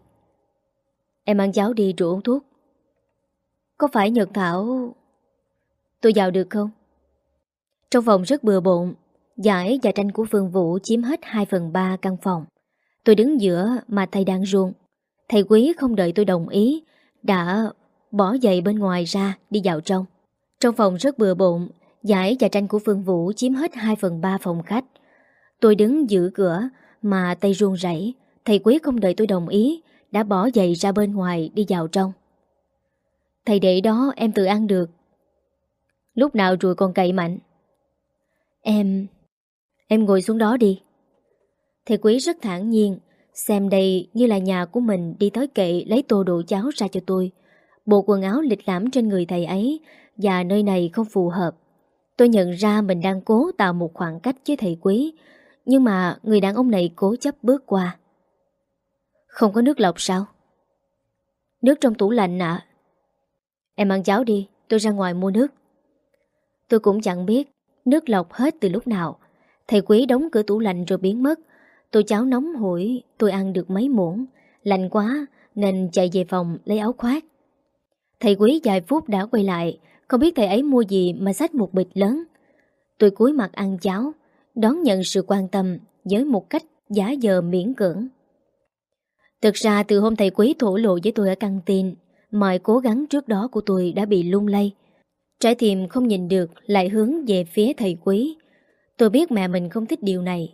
em ăn cháo đi rồi uống thuốc. Có phải Nhật Thảo... Tôi vào được không? Trong phòng rất bừa bộn. Giải và tranh của Phương Vũ chiếm hết hai phần ba căn phòng. Tôi đứng giữa mà thầy đang ruông. Thầy Quý không đợi tôi đồng ý, đã bỏ giày bên ngoài ra đi vào trong. Trong phòng rất bừa bộn. Giải và tranh của Phương Vũ chiếm hết hai phần ba phòng khách. Tôi đứng giữ cửa mà tay run rẩy. Thầy Quý không đợi tôi đồng ý, đã bỏ giày ra bên ngoài đi vào trong. Thầy để đó em tự ăn được. Lúc nào rồi còn cậy mạnh. Em... Em ngồi xuống đó đi. Thầy Quý rất thản nhiên, xem đây như là nhà của mình, đi tới kệ lấy tô đổ cháo ra cho tôi. Bộ quần áo lịch lãm trên người thầy ấy và nơi này không phù hợp. Tôi nhận ra mình đang cố tạo một khoảng cách với thầy Quý, nhưng mà người đàn ông này cố chấp bước qua. Không có nước lọc sao? Nước trong tủ lạnh ạ. Em ăn cháo đi, tôi ra ngoài mua nước. Tôi cũng chẳng biết nước lọc hết từ lúc nào. Thầy Quý đóng cửa tủ lạnh rồi biến mất. Tô cháo nóng hổi tôi ăn được mấy muỗng. Lạnh quá nên chạy về phòng lấy áo khoác. Thầy Quý vài phút đã quay lại. Không biết thầy ấy mua gì mà xách một bịch lớn. Tôi cúi mặt ăn cháo, đón nhận sự quan tâm với một cách giả vờ miễn cưỡng. Thực ra từ hôm thầy Quý thổ lộ với tôi ở căng tin, mọi cố gắng trước đó của tôi đã bị lung lay. Trái tim không nhìn được lại hướng về phía thầy Quý. Tôi biết mẹ mình không thích điều này.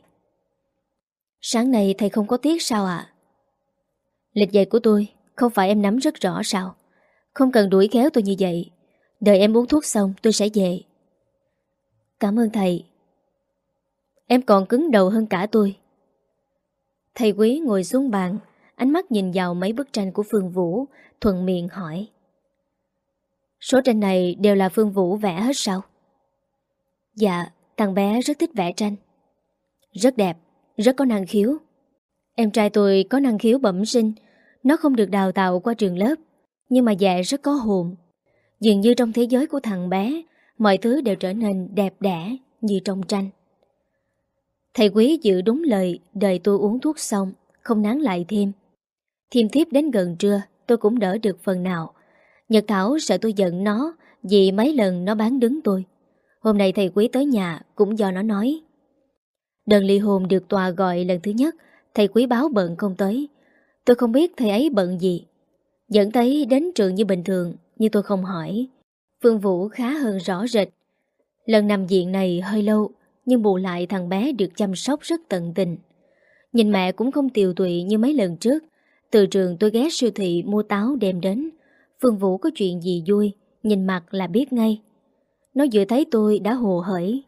Sáng nay thầy không có tiết sao ạ? Lịch dạy của tôi không phải em nắm rất rõ sao? Không cần đuổi khéo tôi như vậy. Đợi em uống thuốc xong tôi sẽ về. Cảm ơn thầy. Em còn cứng đầu hơn cả tôi. Thầy Quý ngồi xuống bàn, ánh mắt nhìn vào mấy bức tranh của Phương Vũ, thuận miệng hỏi. Số tranh này đều là Phương Vũ vẽ hết sao? Dạ, thằng bé rất thích vẽ tranh. Rất đẹp, rất có năng khiếu. Em trai tôi có năng khiếu bẩm sinh. Nó không được đào tạo qua trường lớp, nhưng mà vẽ rất có hồn. Dường như trong thế giới của thằng bé, mọi thứ đều trở nên đẹp đẽ như trong tranh. Thầy Quý giữ đúng lời, đợi tôi uống thuốc xong, không nán lại thêm. Thêm tiếp đến gần trưa, tôi cũng đỡ được phần nào. Nhật Thảo sợ tôi giận nó vì mấy lần nó bán đứng tôi. Hôm nay thầy Quý tới nhà cũng do nó nói. Đơn ly hôn được tòa gọi lần thứ nhất, thầy Quý báo bận không tới. Tôi không biết thầy ấy bận gì. Vẫn thấy đến trường như bình thường, nhưng tôi không hỏi. Phương Vũ khá hơn rõ rệt. Lần nằm viện này hơi lâu, nhưng bù lại thằng bé được chăm sóc rất tận tình. Nhìn mẹ cũng không tiều tụy như mấy lần trước. Từ trường tôi ghé siêu thị mua táo đem đến. Phương Vũ có chuyện gì vui, nhìn mặt là biết ngay. Nó vừa thấy tôi đã hồ hởi.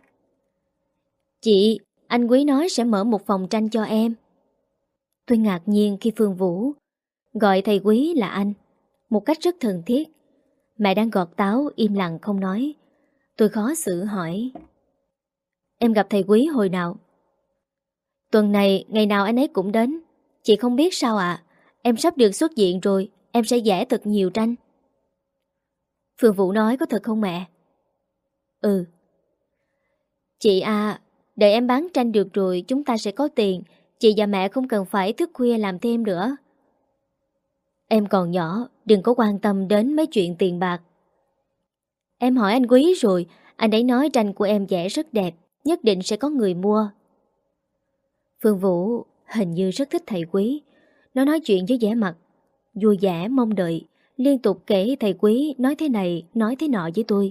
Chị, anh Quý nói sẽ mở một phòng tranh cho em. Tôi ngạc nhiên khi Phương Vũ gọi thầy Quý là anh, một cách rất thân thiết. Mẹ đang gọt táo im lặng không nói. Tôi khó xử hỏi. Em gặp thầy Quý hồi nào? Tuần này, ngày nào anh ấy cũng đến. Chị không biết sao ạ? Em sắp được xuất viện rồi, em sẽ vẽ thật nhiều tranh. Phương Vũ nói có thật không mẹ? Ừ. Chị à, đợi em bán tranh được rồi chúng ta sẽ có tiền. Chị và mẹ không cần phải thức khuya làm thêm nữa. Em còn nhỏ, đừng có quan tâm đến mấy chuyện tiền bạc. Em hỏi anh Quý rồi, anh ấy nói tranh của em vẽ rất đẹp, nhất định sẽ có người mua. Phương Vũ hình như rất thích thầy Quý. Nó nói chuyện với vẻ mặt vui vẻ mong đợi, liên tục kể thầy Quý nói thế này, nói thế nọ với tôi.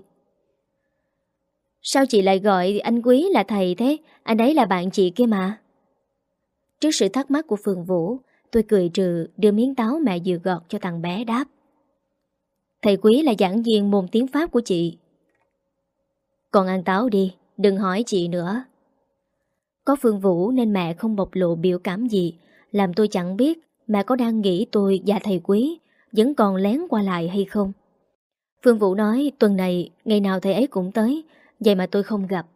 Sao chị lại gọi anh Quý là thầy thế? Anh ấy là bạn chị kia mà. Trước sự thắc mắc của Phương Vũ, tôi cười trừ đưa miếng táo mẹ vừa gọt cho thằng bé đáp. Thầy Quý là giảng viên môn tiếng Pháp của chị. Con ăn táo đi, đừng hỏi chị nữa. Có Phương Vũ nên mẹ không bộc lộ biểu cảm gì, làm tôi chẳng biết mẹ có đang nghĩ tôi và thầy Quý vẫn còn lén qua lại hay không. Phương Vũ nói tuần này ngày nào thầy ấy cũng tới, vậy mà tôi không gặp.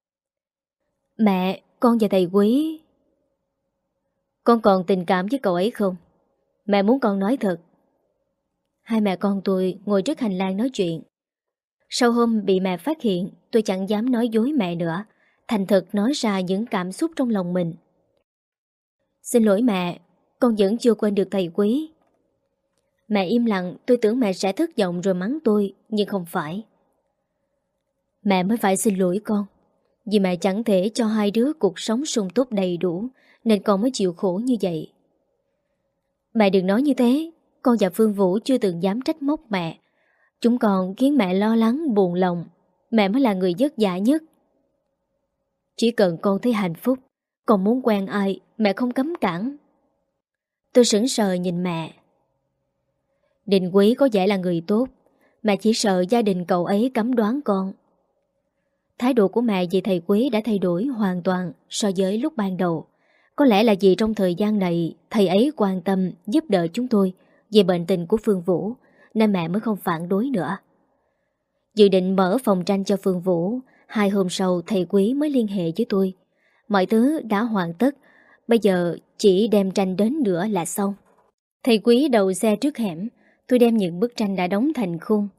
Mẹ, con và thầy Quý... Con còn tình cảm với cậu ấy không? Mẹ muốn con nói thật. Hai mẹ con tôi ngồi trước hành lang nói chuyện. Sau hôm bị mẹ phát hiện, tôi chẳng dám nói dối mẹ nữa, thành thật nói ra những cảm xúc trong lòng mình. Xin lỗi mẹ, con vẫn chưa quên được thầy Quý. Mẹ im lặng, tôi tưởng mẹ sẽ thất vọng rồi mắng tôi, nhưng không phải. Mẹ mới phải xin lỗi con, vì mẹ chẳng thể cho hai đứa cuộc sống sung túc đầy đủ, nên con mới chịu khổ như vậy. Mẹ đừng nói như thế, con và Phương Vũ chưa từng dám trách móc mẹ. Chúng còn khiến mẹ lo lắng, buồn lòng. Mẹ mới là người vất vả nhất. Chỉ cần con thấy hạnh phúc, còn muốn quen ai, mẹ không cấm cản. Tôi sững sờ nhìn mẹ. Đình Quý có vẻ là người tốt, mẹ chỉ sợ gia đình cậu ấy cấm đoán con. Thái độ của mẹ về thầy Quý đã thay đổi hoàn toàn so với lúc ban đầu. Có lẽ là vì trong thời gian này thầy ấy quan tâm giúp đỡ chúng tôi về bệnh tình của Phương Vũ, nên mẹ mới không phản đối nữa. Dự định mở phòng tranh cho Phương Vũ. Hai hôm sau thầy Quý mới liên hệ với tôi. Mọi thứ đã hoàn tất, bây giờ chỉ đem tranh đến nữa là xong. Thầy Quý đầu xe trước hẻm. Tôi đem những bức tranh đã đóng thành khung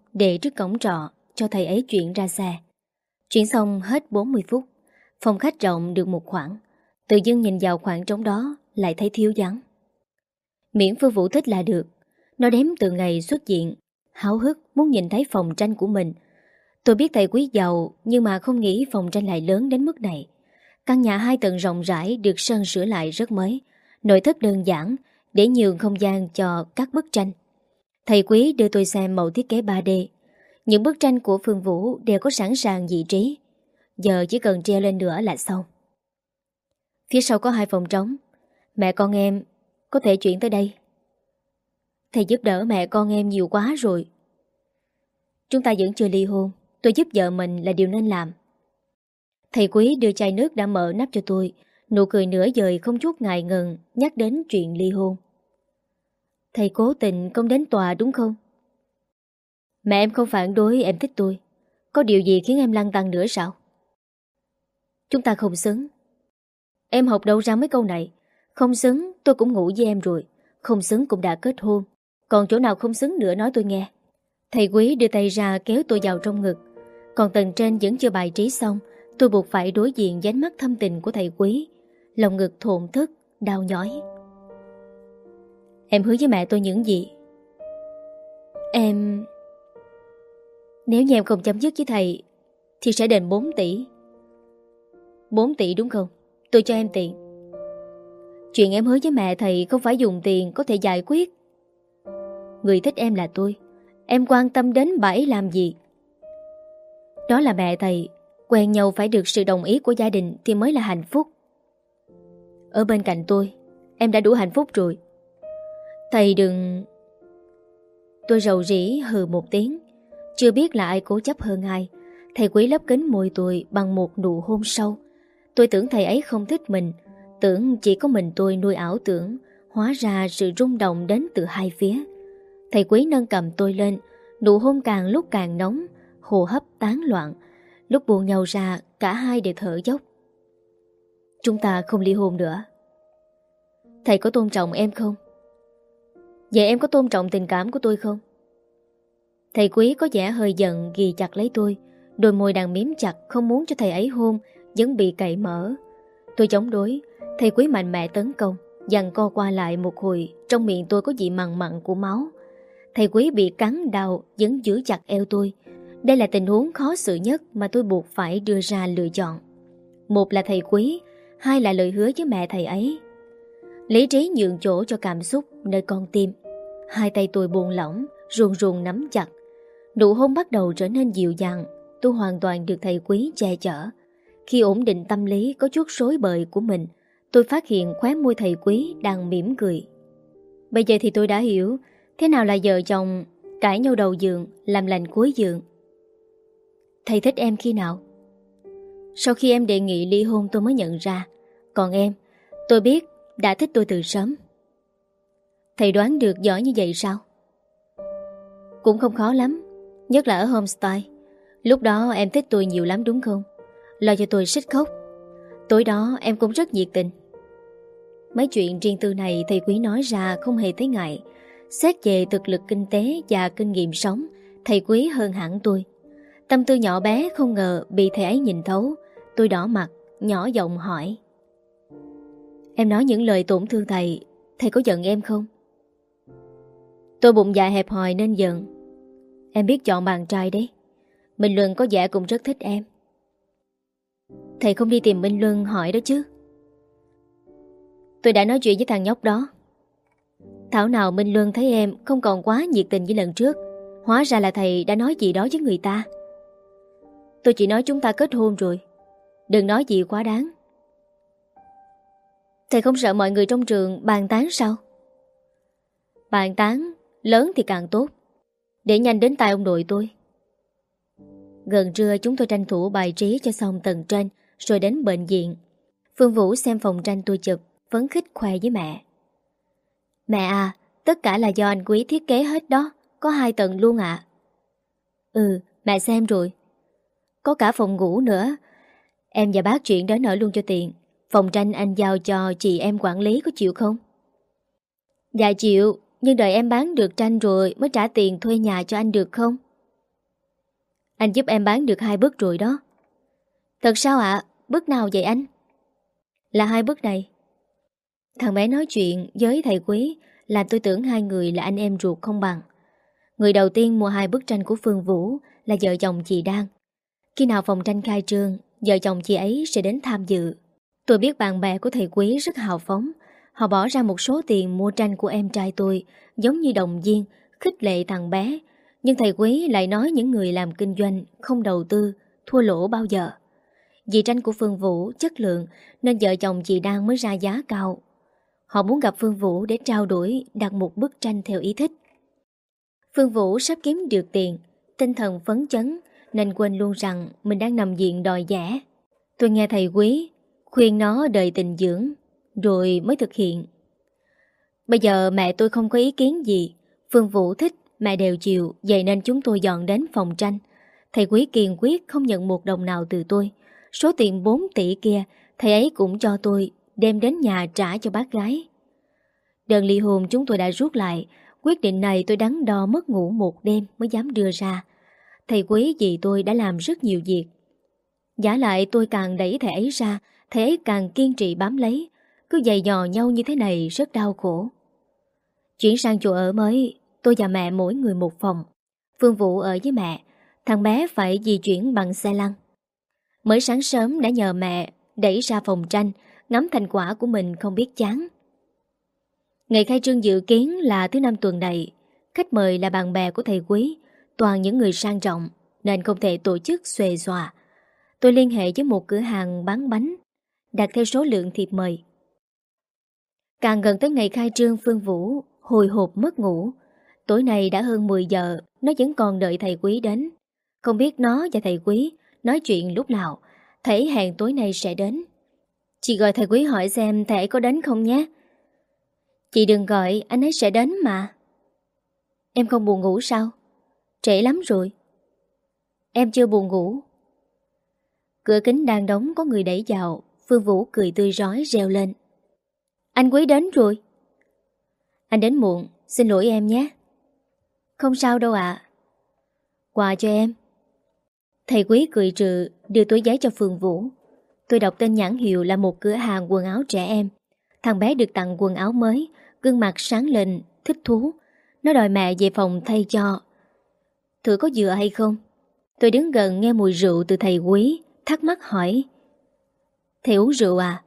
để trước cổng trọ cho thầy ấy chuyển ra xe. Chuyển xong hết bốn mươi phút, phòng khách rộng được một khoảng. Tự dưng nhìn vào khoảng trống đó lại thấy thiếu vắng. Miễn Phương Vũ thích là được. Nó đếm từ ngày xuất hiện, háo hức muốn nhìn thấy phòng tranh của mình. Tôi biết thầy Quý giàu, nhưng mà không nghĩ phòng tranh lại lớn đến mức này. Căn nhà hai tầng rộng rãi được sơn sửa lại rất mới, nội thất đơn giản để nhường không gian cho các bức tranh. Thầy Quý đưa tôi xem mẫu thiết kế ba D. Những bức tranh của Phương Vũ đều có sẵn sàng vị trí. Giờ chỉ cần treo lên nữa là xong. Phía sau có hai phòng trống. Mẹ con em có thể chuyển tới đây. Thầy giúp đỡ mẹ con em nhiều quá rồi. Chúng ta vẫn chưa ly hôn. Tôi giúp vợ mình là điều nên làm. Thầy Quý đưa chai nước đã mở nắp cho tôi. Nụ cười nửa vời không chút ngại ngần nhắc đến chuyện ly hôn. Thầy cố tình không đến tòa đúng không? Mẹ em không phản đối em thích tôi. Có điều gì khiến em lăn tăn nữa sao? Chúng ta không xứng. Em học đâu ra mấy câu này. Không xứng tôi cũng ngủ với em rồi. Không xứng cũng đã kết hôn. Còn chỗ nào không xứng nữa nói tôi nghe. Thầy Quý đưa tay ra kéo tôi vào trong ngực. Còn tầng trên vẫn chưa bài trí xong. Tôi buộc phải đối diện với ánh mắt thâm tình của thầy Quý. Lòng ngực thổn thức, đau nhói. Em hứa với mẹ tôi những gì? Em... Nếu như em không chấm dứt với thầy thì sẽ đền bốn tỷ. Bốn tỷ đúng không? Tôi cho em tiền. Chuyện em hứa với mẹ thầy không phải dùng tiền có thể giải quyết. Người thích em là tôi. Em quan tâm đến bà ấy làm gì? Đó là mẹ thầy. Quen nhau phải được sự đồng ý của gia đình thì mới là hạnh phúc. Ở bên cạnh tôi, em đã đủ hạnh phúc rồi. Thầy đừng... Tôi rầu rĩ hừ một tiếng. Chưa biết là ai cố chấp hơn ai. Thầy Quý lấp kính môi tôi bằng một nụ hôn sâu. Tôi tưởng thầy ấy không thích mình. Tưởng chỉ có mình tôi nuôi ảo tưởng. Hóa ra sự rung động đến từ hai phía. Thầy Quý nâng cầm tôi lên. Nụ hôn càng lúc càng nóng. Hô hấp tán loạn. Lúc buông nhau ra, cả hai đều thở dốc. Chúng ta không ly hôn nữa. Thầy có tôn trọng em không? Vậy em có tôn trọng tình cảm của tôi không? Thầy Quý có vẻ hơi giận ghi chặt lấy tôi. Đôi môi đang miếm chặt không muốn cho thầy ấy hôn, vẫn bị cậy mở. Tôi chống đối. Thầy Quý mạnh mẽ tấn công, giằng co qua lại một hồi. Trong miệng tôi có vị mặn mặn của máu. Thầy Quý bị cắn đau, vẫn giữ chặt eo tôi. Đây là tình huống khó xử nhất mà tôi buộc phải đưa ra lựa chọn. Một là thầy Quý, hai là lời hứa với mẹ thầy ấy. Lý trí nhường chỗ cho cảm xúc nơi con tim. Hai tay tôi buông lỏng, ruồn ruồn nắm chặt. Nụ hôn bắt đầu trở nên dịu dàng. Tôi hoàn toàn được thầy Quý che chở. Khi ổn định tâm lý có chút rối bời của mình, tôi phát hiện khóe môi thầy Quý đang mỉm cười. Bây giờ thì tôi đã hiểu thế nào là vợ chồng cãi nhau đầu giường, làm lành cuối giường. Thầy thích em khi nào? Sau khi em đề nghị ly hôn tôi mới nhận ra. Còn em, tôi biết đã thích tôi từ sớm. Thầy đoán được giỏi như vậy sao? Cũng không khó lắm. Nhất là ở homestay. Lúc đó em thích tôi nhiều lắm đúng không? Lo cho tôi suýt khóc. Tối đó em cũng rất nhiệt tình. Mấy chuyện riêng tư này thầy Quý nói ra không hề thấy ngại. Xét về thực lực kinh tế và kinh nghiệm sống, thầy Quý hơn hẳn tôi. Tâm tư nhỏ bé không ngờ bị thầy ấy nhìn thấu. Tôi đỏ mặt, nhỏ giọng hỏi. Em nói những lời tổn thương thầy, thầy có giận em không? Tôi bụng dạ hẹp hòi nên giận. Em biết chọn bạn trai đấy. Minh Luân có vẻ cũng rất thích em. Thầy không đi tìm Minh Luân hỏi đó chứ? Tôi đã nói chuyện với thằng nhóc đó. Thảo nào Minh Luân thấy em không còn quá nhiệt tình như lần trước. Hóa ra là thầy đã nói gì đó với người ta. Tôi chỉ nói chúng ta kết hôn rồi. Đừng nói gì quá đáng. Thầy không sợ mọi người trong trường bàn tán sao? Bàn tán lớn thì càng tốt, để nhanh đến tai ông nội tôi. Gần trưa chúng tôi tranh thủ bài trí cho xong tầng trên, rồi đến bệnh viện. Phương Vũ xem phòng tranh tôi chụp, phấn khích khoe với mẹ. Mẹ à, tất cả là do anh Quý thiết kế hết đó. Có hai tầng luôn ạ. À. Ừ, mẹ xem rồi. Có cả phòng ngủ nữa. Em và bác chuyển đến ở luôn cho tiện. Phòng tranh anh giao cho chị em quản lý, có chịu không? Dạ chịu, nhưng đợi em bán được tranh rồi mới trả tiền thuê nhà cho anh được không? Anh giúp em bán được hai bức rồi đó. Thật sao ạ? Bức nào vậy anh? Là hai bức này. Thằng bé nói chuyện với thầy Quý làm tôi tưởng hai người là anh em ruột không bằng. Người đầu tiên mua hai bức tranh của Phương Vũ là vợ chồng chị Đan. Khi nào phòng tranh khai trương, vợ chồng chị ấy sẽ đến tham dự. Tôi biết bạn bè của thầy Quý rất hào phóng. Họ bỏ ra một số tiền mua tranh của em trai tôi, giống như động viên, khích lệ thằng bé. Nhưng thầy Quý lại nói những người làm kinh doanh không đầu tư, thua lỗ bao giờ. Vì tranh của Phương Vũ chất lượng nên vợ chồng chị Đan mới ra giá cao. Họ muốn gặp Phương Vũ để trao đổi đặt một bức tranh theo ý thích. Phương Vũ sắp kiếm được tiền, tinh thần phấn chấn nên quên luôn rằng mình đang nằm viện đòi vẽ. Tôi nghe thầy Quý khuyên nó đợi tình dưỡng rồi mới thực hiện. Bây giờ mẹ tôi không có ý kiến gì, Phương Vũ thích mẹ đều chịu, vậy nên chúng tôi dọn đến phòng tranh. Thầy Quý kiên quyết không nhận một đồng nào từ tôi. Số tiền bốn tỷ kia thầy ấy cũng cho tôi đem đến nhà trả cho bác gái. Đơn ly hôn chúng tôi đã rút lại. Quyết định này tôi đắn đo mất ngủ một đêm mới dám đưa ra. Thầy Quý vì tôi đã làm rất nhiều việc. Giả lại tôi càng đẩy thầy ấy ra, thầy ấy càng kiên trì bám lấy. Cứ giày dò nhau như thế này rất đau khổ. Chuyển sang chỗ ở mới, tôi và mẹ mỗi người một phòng. Phương Vũ ở với mẹ, thằng bé phải di chuyển bằng xe lăn. Mới sáng sớm đã nhờ mẹ đẩy ra phòng tranh, ngắm thành quả của mình không biết chán. Ngày khai trương dự kiến là thứ năm tuần này. Khách mời là bạn bè của thầy Quý, toàn những người sang trọng nên không thể tổ chức xuề xòa. Tôi liên hệ với một cửa hàng bán bánh, đặt theo số lượng thiệp mời. Càng gần tới ngày khai trương, Phương Vũ hồi hộp mất ngủ. Tối nay đã hơn mười giờ, nó vẫn còn đợi thầy Quý đến. Không biết nó và thầy Quý nói chuyện lúc nào, thầy hẹn tối nay sẽ đến. Chị gọi thầy Quý hỏi xem thầy có đến không nhé. Chị đừng gọi, anh ấy sẽ đến mà. Em không buồn ngủ sao? Trễ lắm rồi. Em chưa buồn ngủ. Cửa kính đang đóng có người đẩy vào. Phương Vũ cười tươi rói reo lên. Anh Quý đến rồi. Anh đến muộn, xin lỗi em nhé. Không sao đâu ạ. Quà cho em. Thầy Quý cười trừ đưa túi giấy cho Phương Vũ. Tôi đọc tên nhãn hiệu là một cửa hàng quần áo trẻ em. Thằng bé được tặng quần áo mới, gương mặt sáng lên, thích thú. Nó đòi mẹ về phòng thay cho. Thử có dựa hay không? Tôi đứng gần nghe mùi rượu từ thầy Quý, thắc mắc hỏi. Thầy uống rượu à?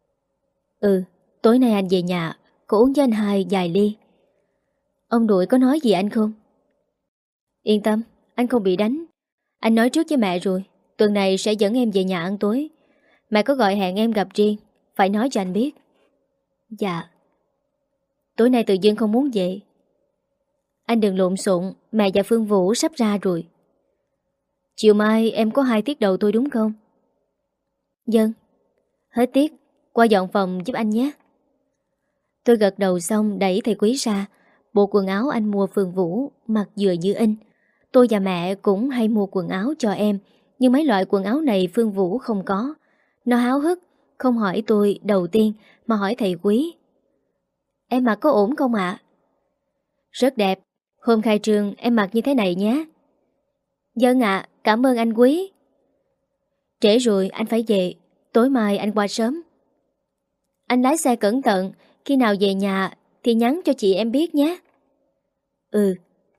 Ừ, tối nay anh về nhà, cô uống với anh hai vài ly. Ông Đuổi có nói gì anh không? Yên tâm, anh không bị đánh. Anh nói trước với mẹ rồi, tuần này sẽ dẫn em về nhà ăn tối. Mẹ có gọi hẹn em gặp riêng, phải nói cho anh biết. Dạ. Tối nay tự dưng không muốn về. Anh đừng lộn xộn, mẹ và Phương Vũ sắp ra rồi. Chiều mai em có hai tiết đầu tôi đúng không? Vâng. Hết tiết, qua dọn phòng giúp anh nhé. Tôi gật đầu xong đẩy thầy Quý ra. Bộ quần áo anh mua Phương Vũ mặc vừa như in. Tôi và mẹ cũng hay mua quần áo cho em, nhưng mấy loại quần áo này Phương Vũ không có. Nó háo hức, không hỏi tôi đầu tiên mà hỏi thầy Quý. Em mặc có ổn không ạ? Rất đẹp, hôm khai trương em mặc như thế này nhé. Vâng ạ, cảm ơn anh Quý. Trễ rồi anh phải về, tối mai anh qua sớm. Anh lái xe cẩn thận, khi nào về nhà thì nhắn cho chị em biết nhé. Ừ.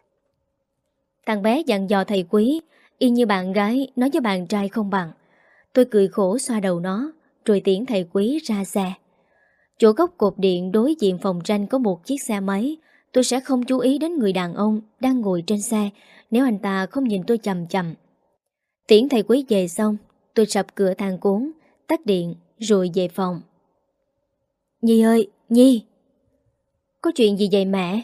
Thằng bé dặn dò thầy Quý, y như bạn gái nói với bạn trai không bằng. Tôi cười khổ xoa đầu nó, rồi tiễn thầy Quý ra xe. Chỗ góc cột điện đối diện phòng tranh có một chiếc xe máy. Tôi sẽ không chú ý đến người đàn ông đang ngồi trên xe nếu anh ta không nhìn tôi chầm chầm. Tiễn thầy Quý về xong, tôi sập cửa thang cuốn, tắt điện rồi về phòng. Nhi ơi, Nhi! Có chuyện gì vậy mẹ?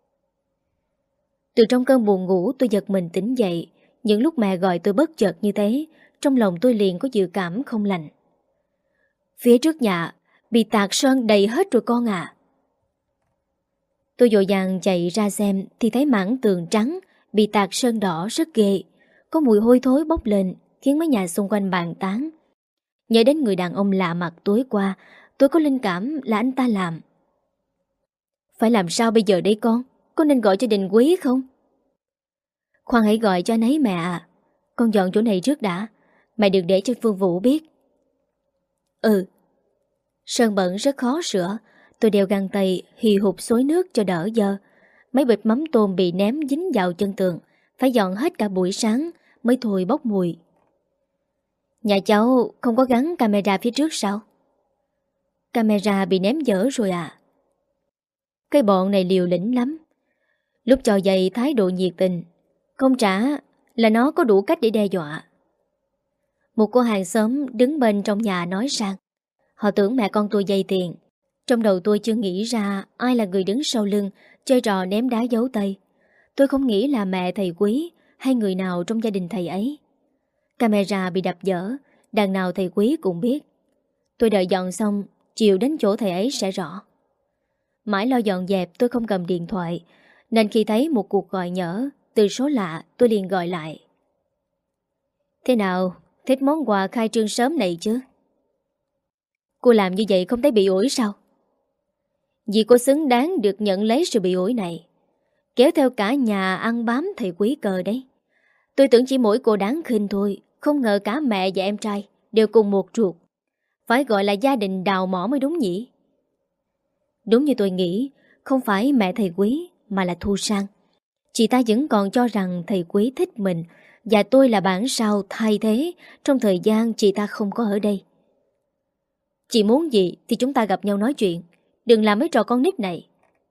Từ trong cơn buồn ngủ tôi giật mình tỉnh dậy. Những lúc mẹ gọi tôi bất chợt như thế, trong lòng tôi liền có dự cảm không lành. Phía trước nhà bị tạt sơn đầy hết rồi con à. Tôi vội vàng chạy ra xem thì thấy mảng tường trắng bị tạt sơn đỏ rất ghê. Có mùi hôi thối bốc lên khiến mấy nhà xung quanh bàn tán. Nhớ đến người đàn ông lạ mặt tối qua, tôi có linh cảm là anh ta làm. Phải làm sao bây giờ đây con? Có nên gọi cho Đình Quý không? Khoan hãy gọi cho anh ấy mẹ à. con dọn chỗ này trước đã. Mẹ đừng để cho Phương Vũ biết. Ừ. Sơn bẩn rất khó sửa. Tôi đeo găng tay hì hục xối nước cho đỡ dơ. Mấy bịch mắm tôm bị ném dính vào chân tường, phải dọn hết cả buổi sáng mới thôi bốc mùi. Nhà cháu không có gắn camera phía trước sao? Camera bị ném dở rồi à? Cái bọn này liều lĩnh lắm. Lúc cho dậy thái độ nhiệt tình, không trả là nó có đủ cách để đe dọa. Một cô hàng xóm đứng bên trong nhà nói rằng họ tưởng mẹ con tôi dây tiền. Trong đầu tôi chưa nghĩ ra ai là người đứng sau lưng chơi trò ném đá giấu tay. Tôi không nghĩ là mẹ thầy Quý hay người nào trong gia đình thầy ấy. Camera bị đập dở, đằng nào thầy Quý cũng biết. Tôi đợi dọn xong, chiều đến chỗ thầy ấy sẽ rõ. Mãi lo dọn dẹp tôi không cầm điện thoại, nên khi thấy một cuộc gọi nhỡ từ số lạ tôi liền gọi lại. Thế nào, thích món quà khai trương sớm này chứ? Cô làm như vậy không thấy bị ổi sao? Vì cô xứng đáng được nhận lấy sự bị ổi này, kéo theo cả nhà ăn bám thầy Quý cờ đấy. Tôi tưởng chỉ mỗi cô đáng khinh thôi, không ngờ cả mẹ và em trai đều cùng một ruột. Phải gọi là gia đình đào mỏ mới đúng nhỉ? Đúng như tôi nghĩ, không phải mẹ thầy Quý mà là Thu Sang. Chị ta vẫn còn cho rằng thầy Quý thích mình và tôi là bản sao thay thế trong thời gian chị ta không có ở đây. Chị muốn gì thì chúng ta gặp nhau nói chuyện, đừng làm mấy trò con nít này.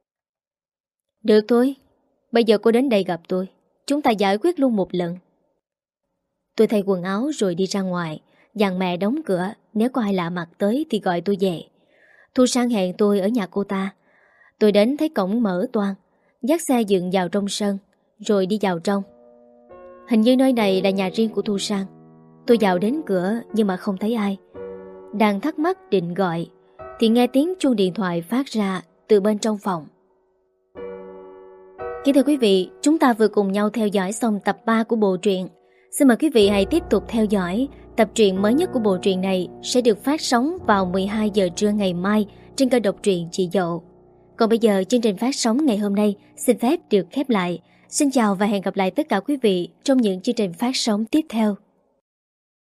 Được thôi, bây giờ cô đến đây gặp tôi, chúng ta giải quyết luôn một lần. Tôi thay quần áo rồi đi ra ngoài, dặn mẹ đóng cửa, nếu có ai lạ mặt tới thì gọi tôi về. Thu Sang hẹn tôi ở nhà cô ta. Tôi đến thấy cổng mở toang, dắt xe dựng vào trong sân, rồi đi vào trong. Hình như nơi này là nhà riêng của Thu Sang. Tôi vào đến cửa nhưng mà không thấy ai. Đang thắc mắc định gọi thì nghe tiếng chuông điện thoại phát ra từ bên trong phòng. Kính thưa quý vị, chúng ta vừa cùng nhau theo dõi xong tập ba của bộ truyện. Xin mời quý vị hãy tiếp tục theo dõi. Tập truyện mới nhất của bộ truyện này sẽ được phát sóng vào mười hai giờ trưa ngày mai trên kênh độc truyện Chị Dậu. Còn bây giờ chương trình phát sóng ngày hôm nay xin phép được khép lại. Xin chào và hẹn gặp lại tất cả quý vị trong những chương trình phát sóng tiếp theo.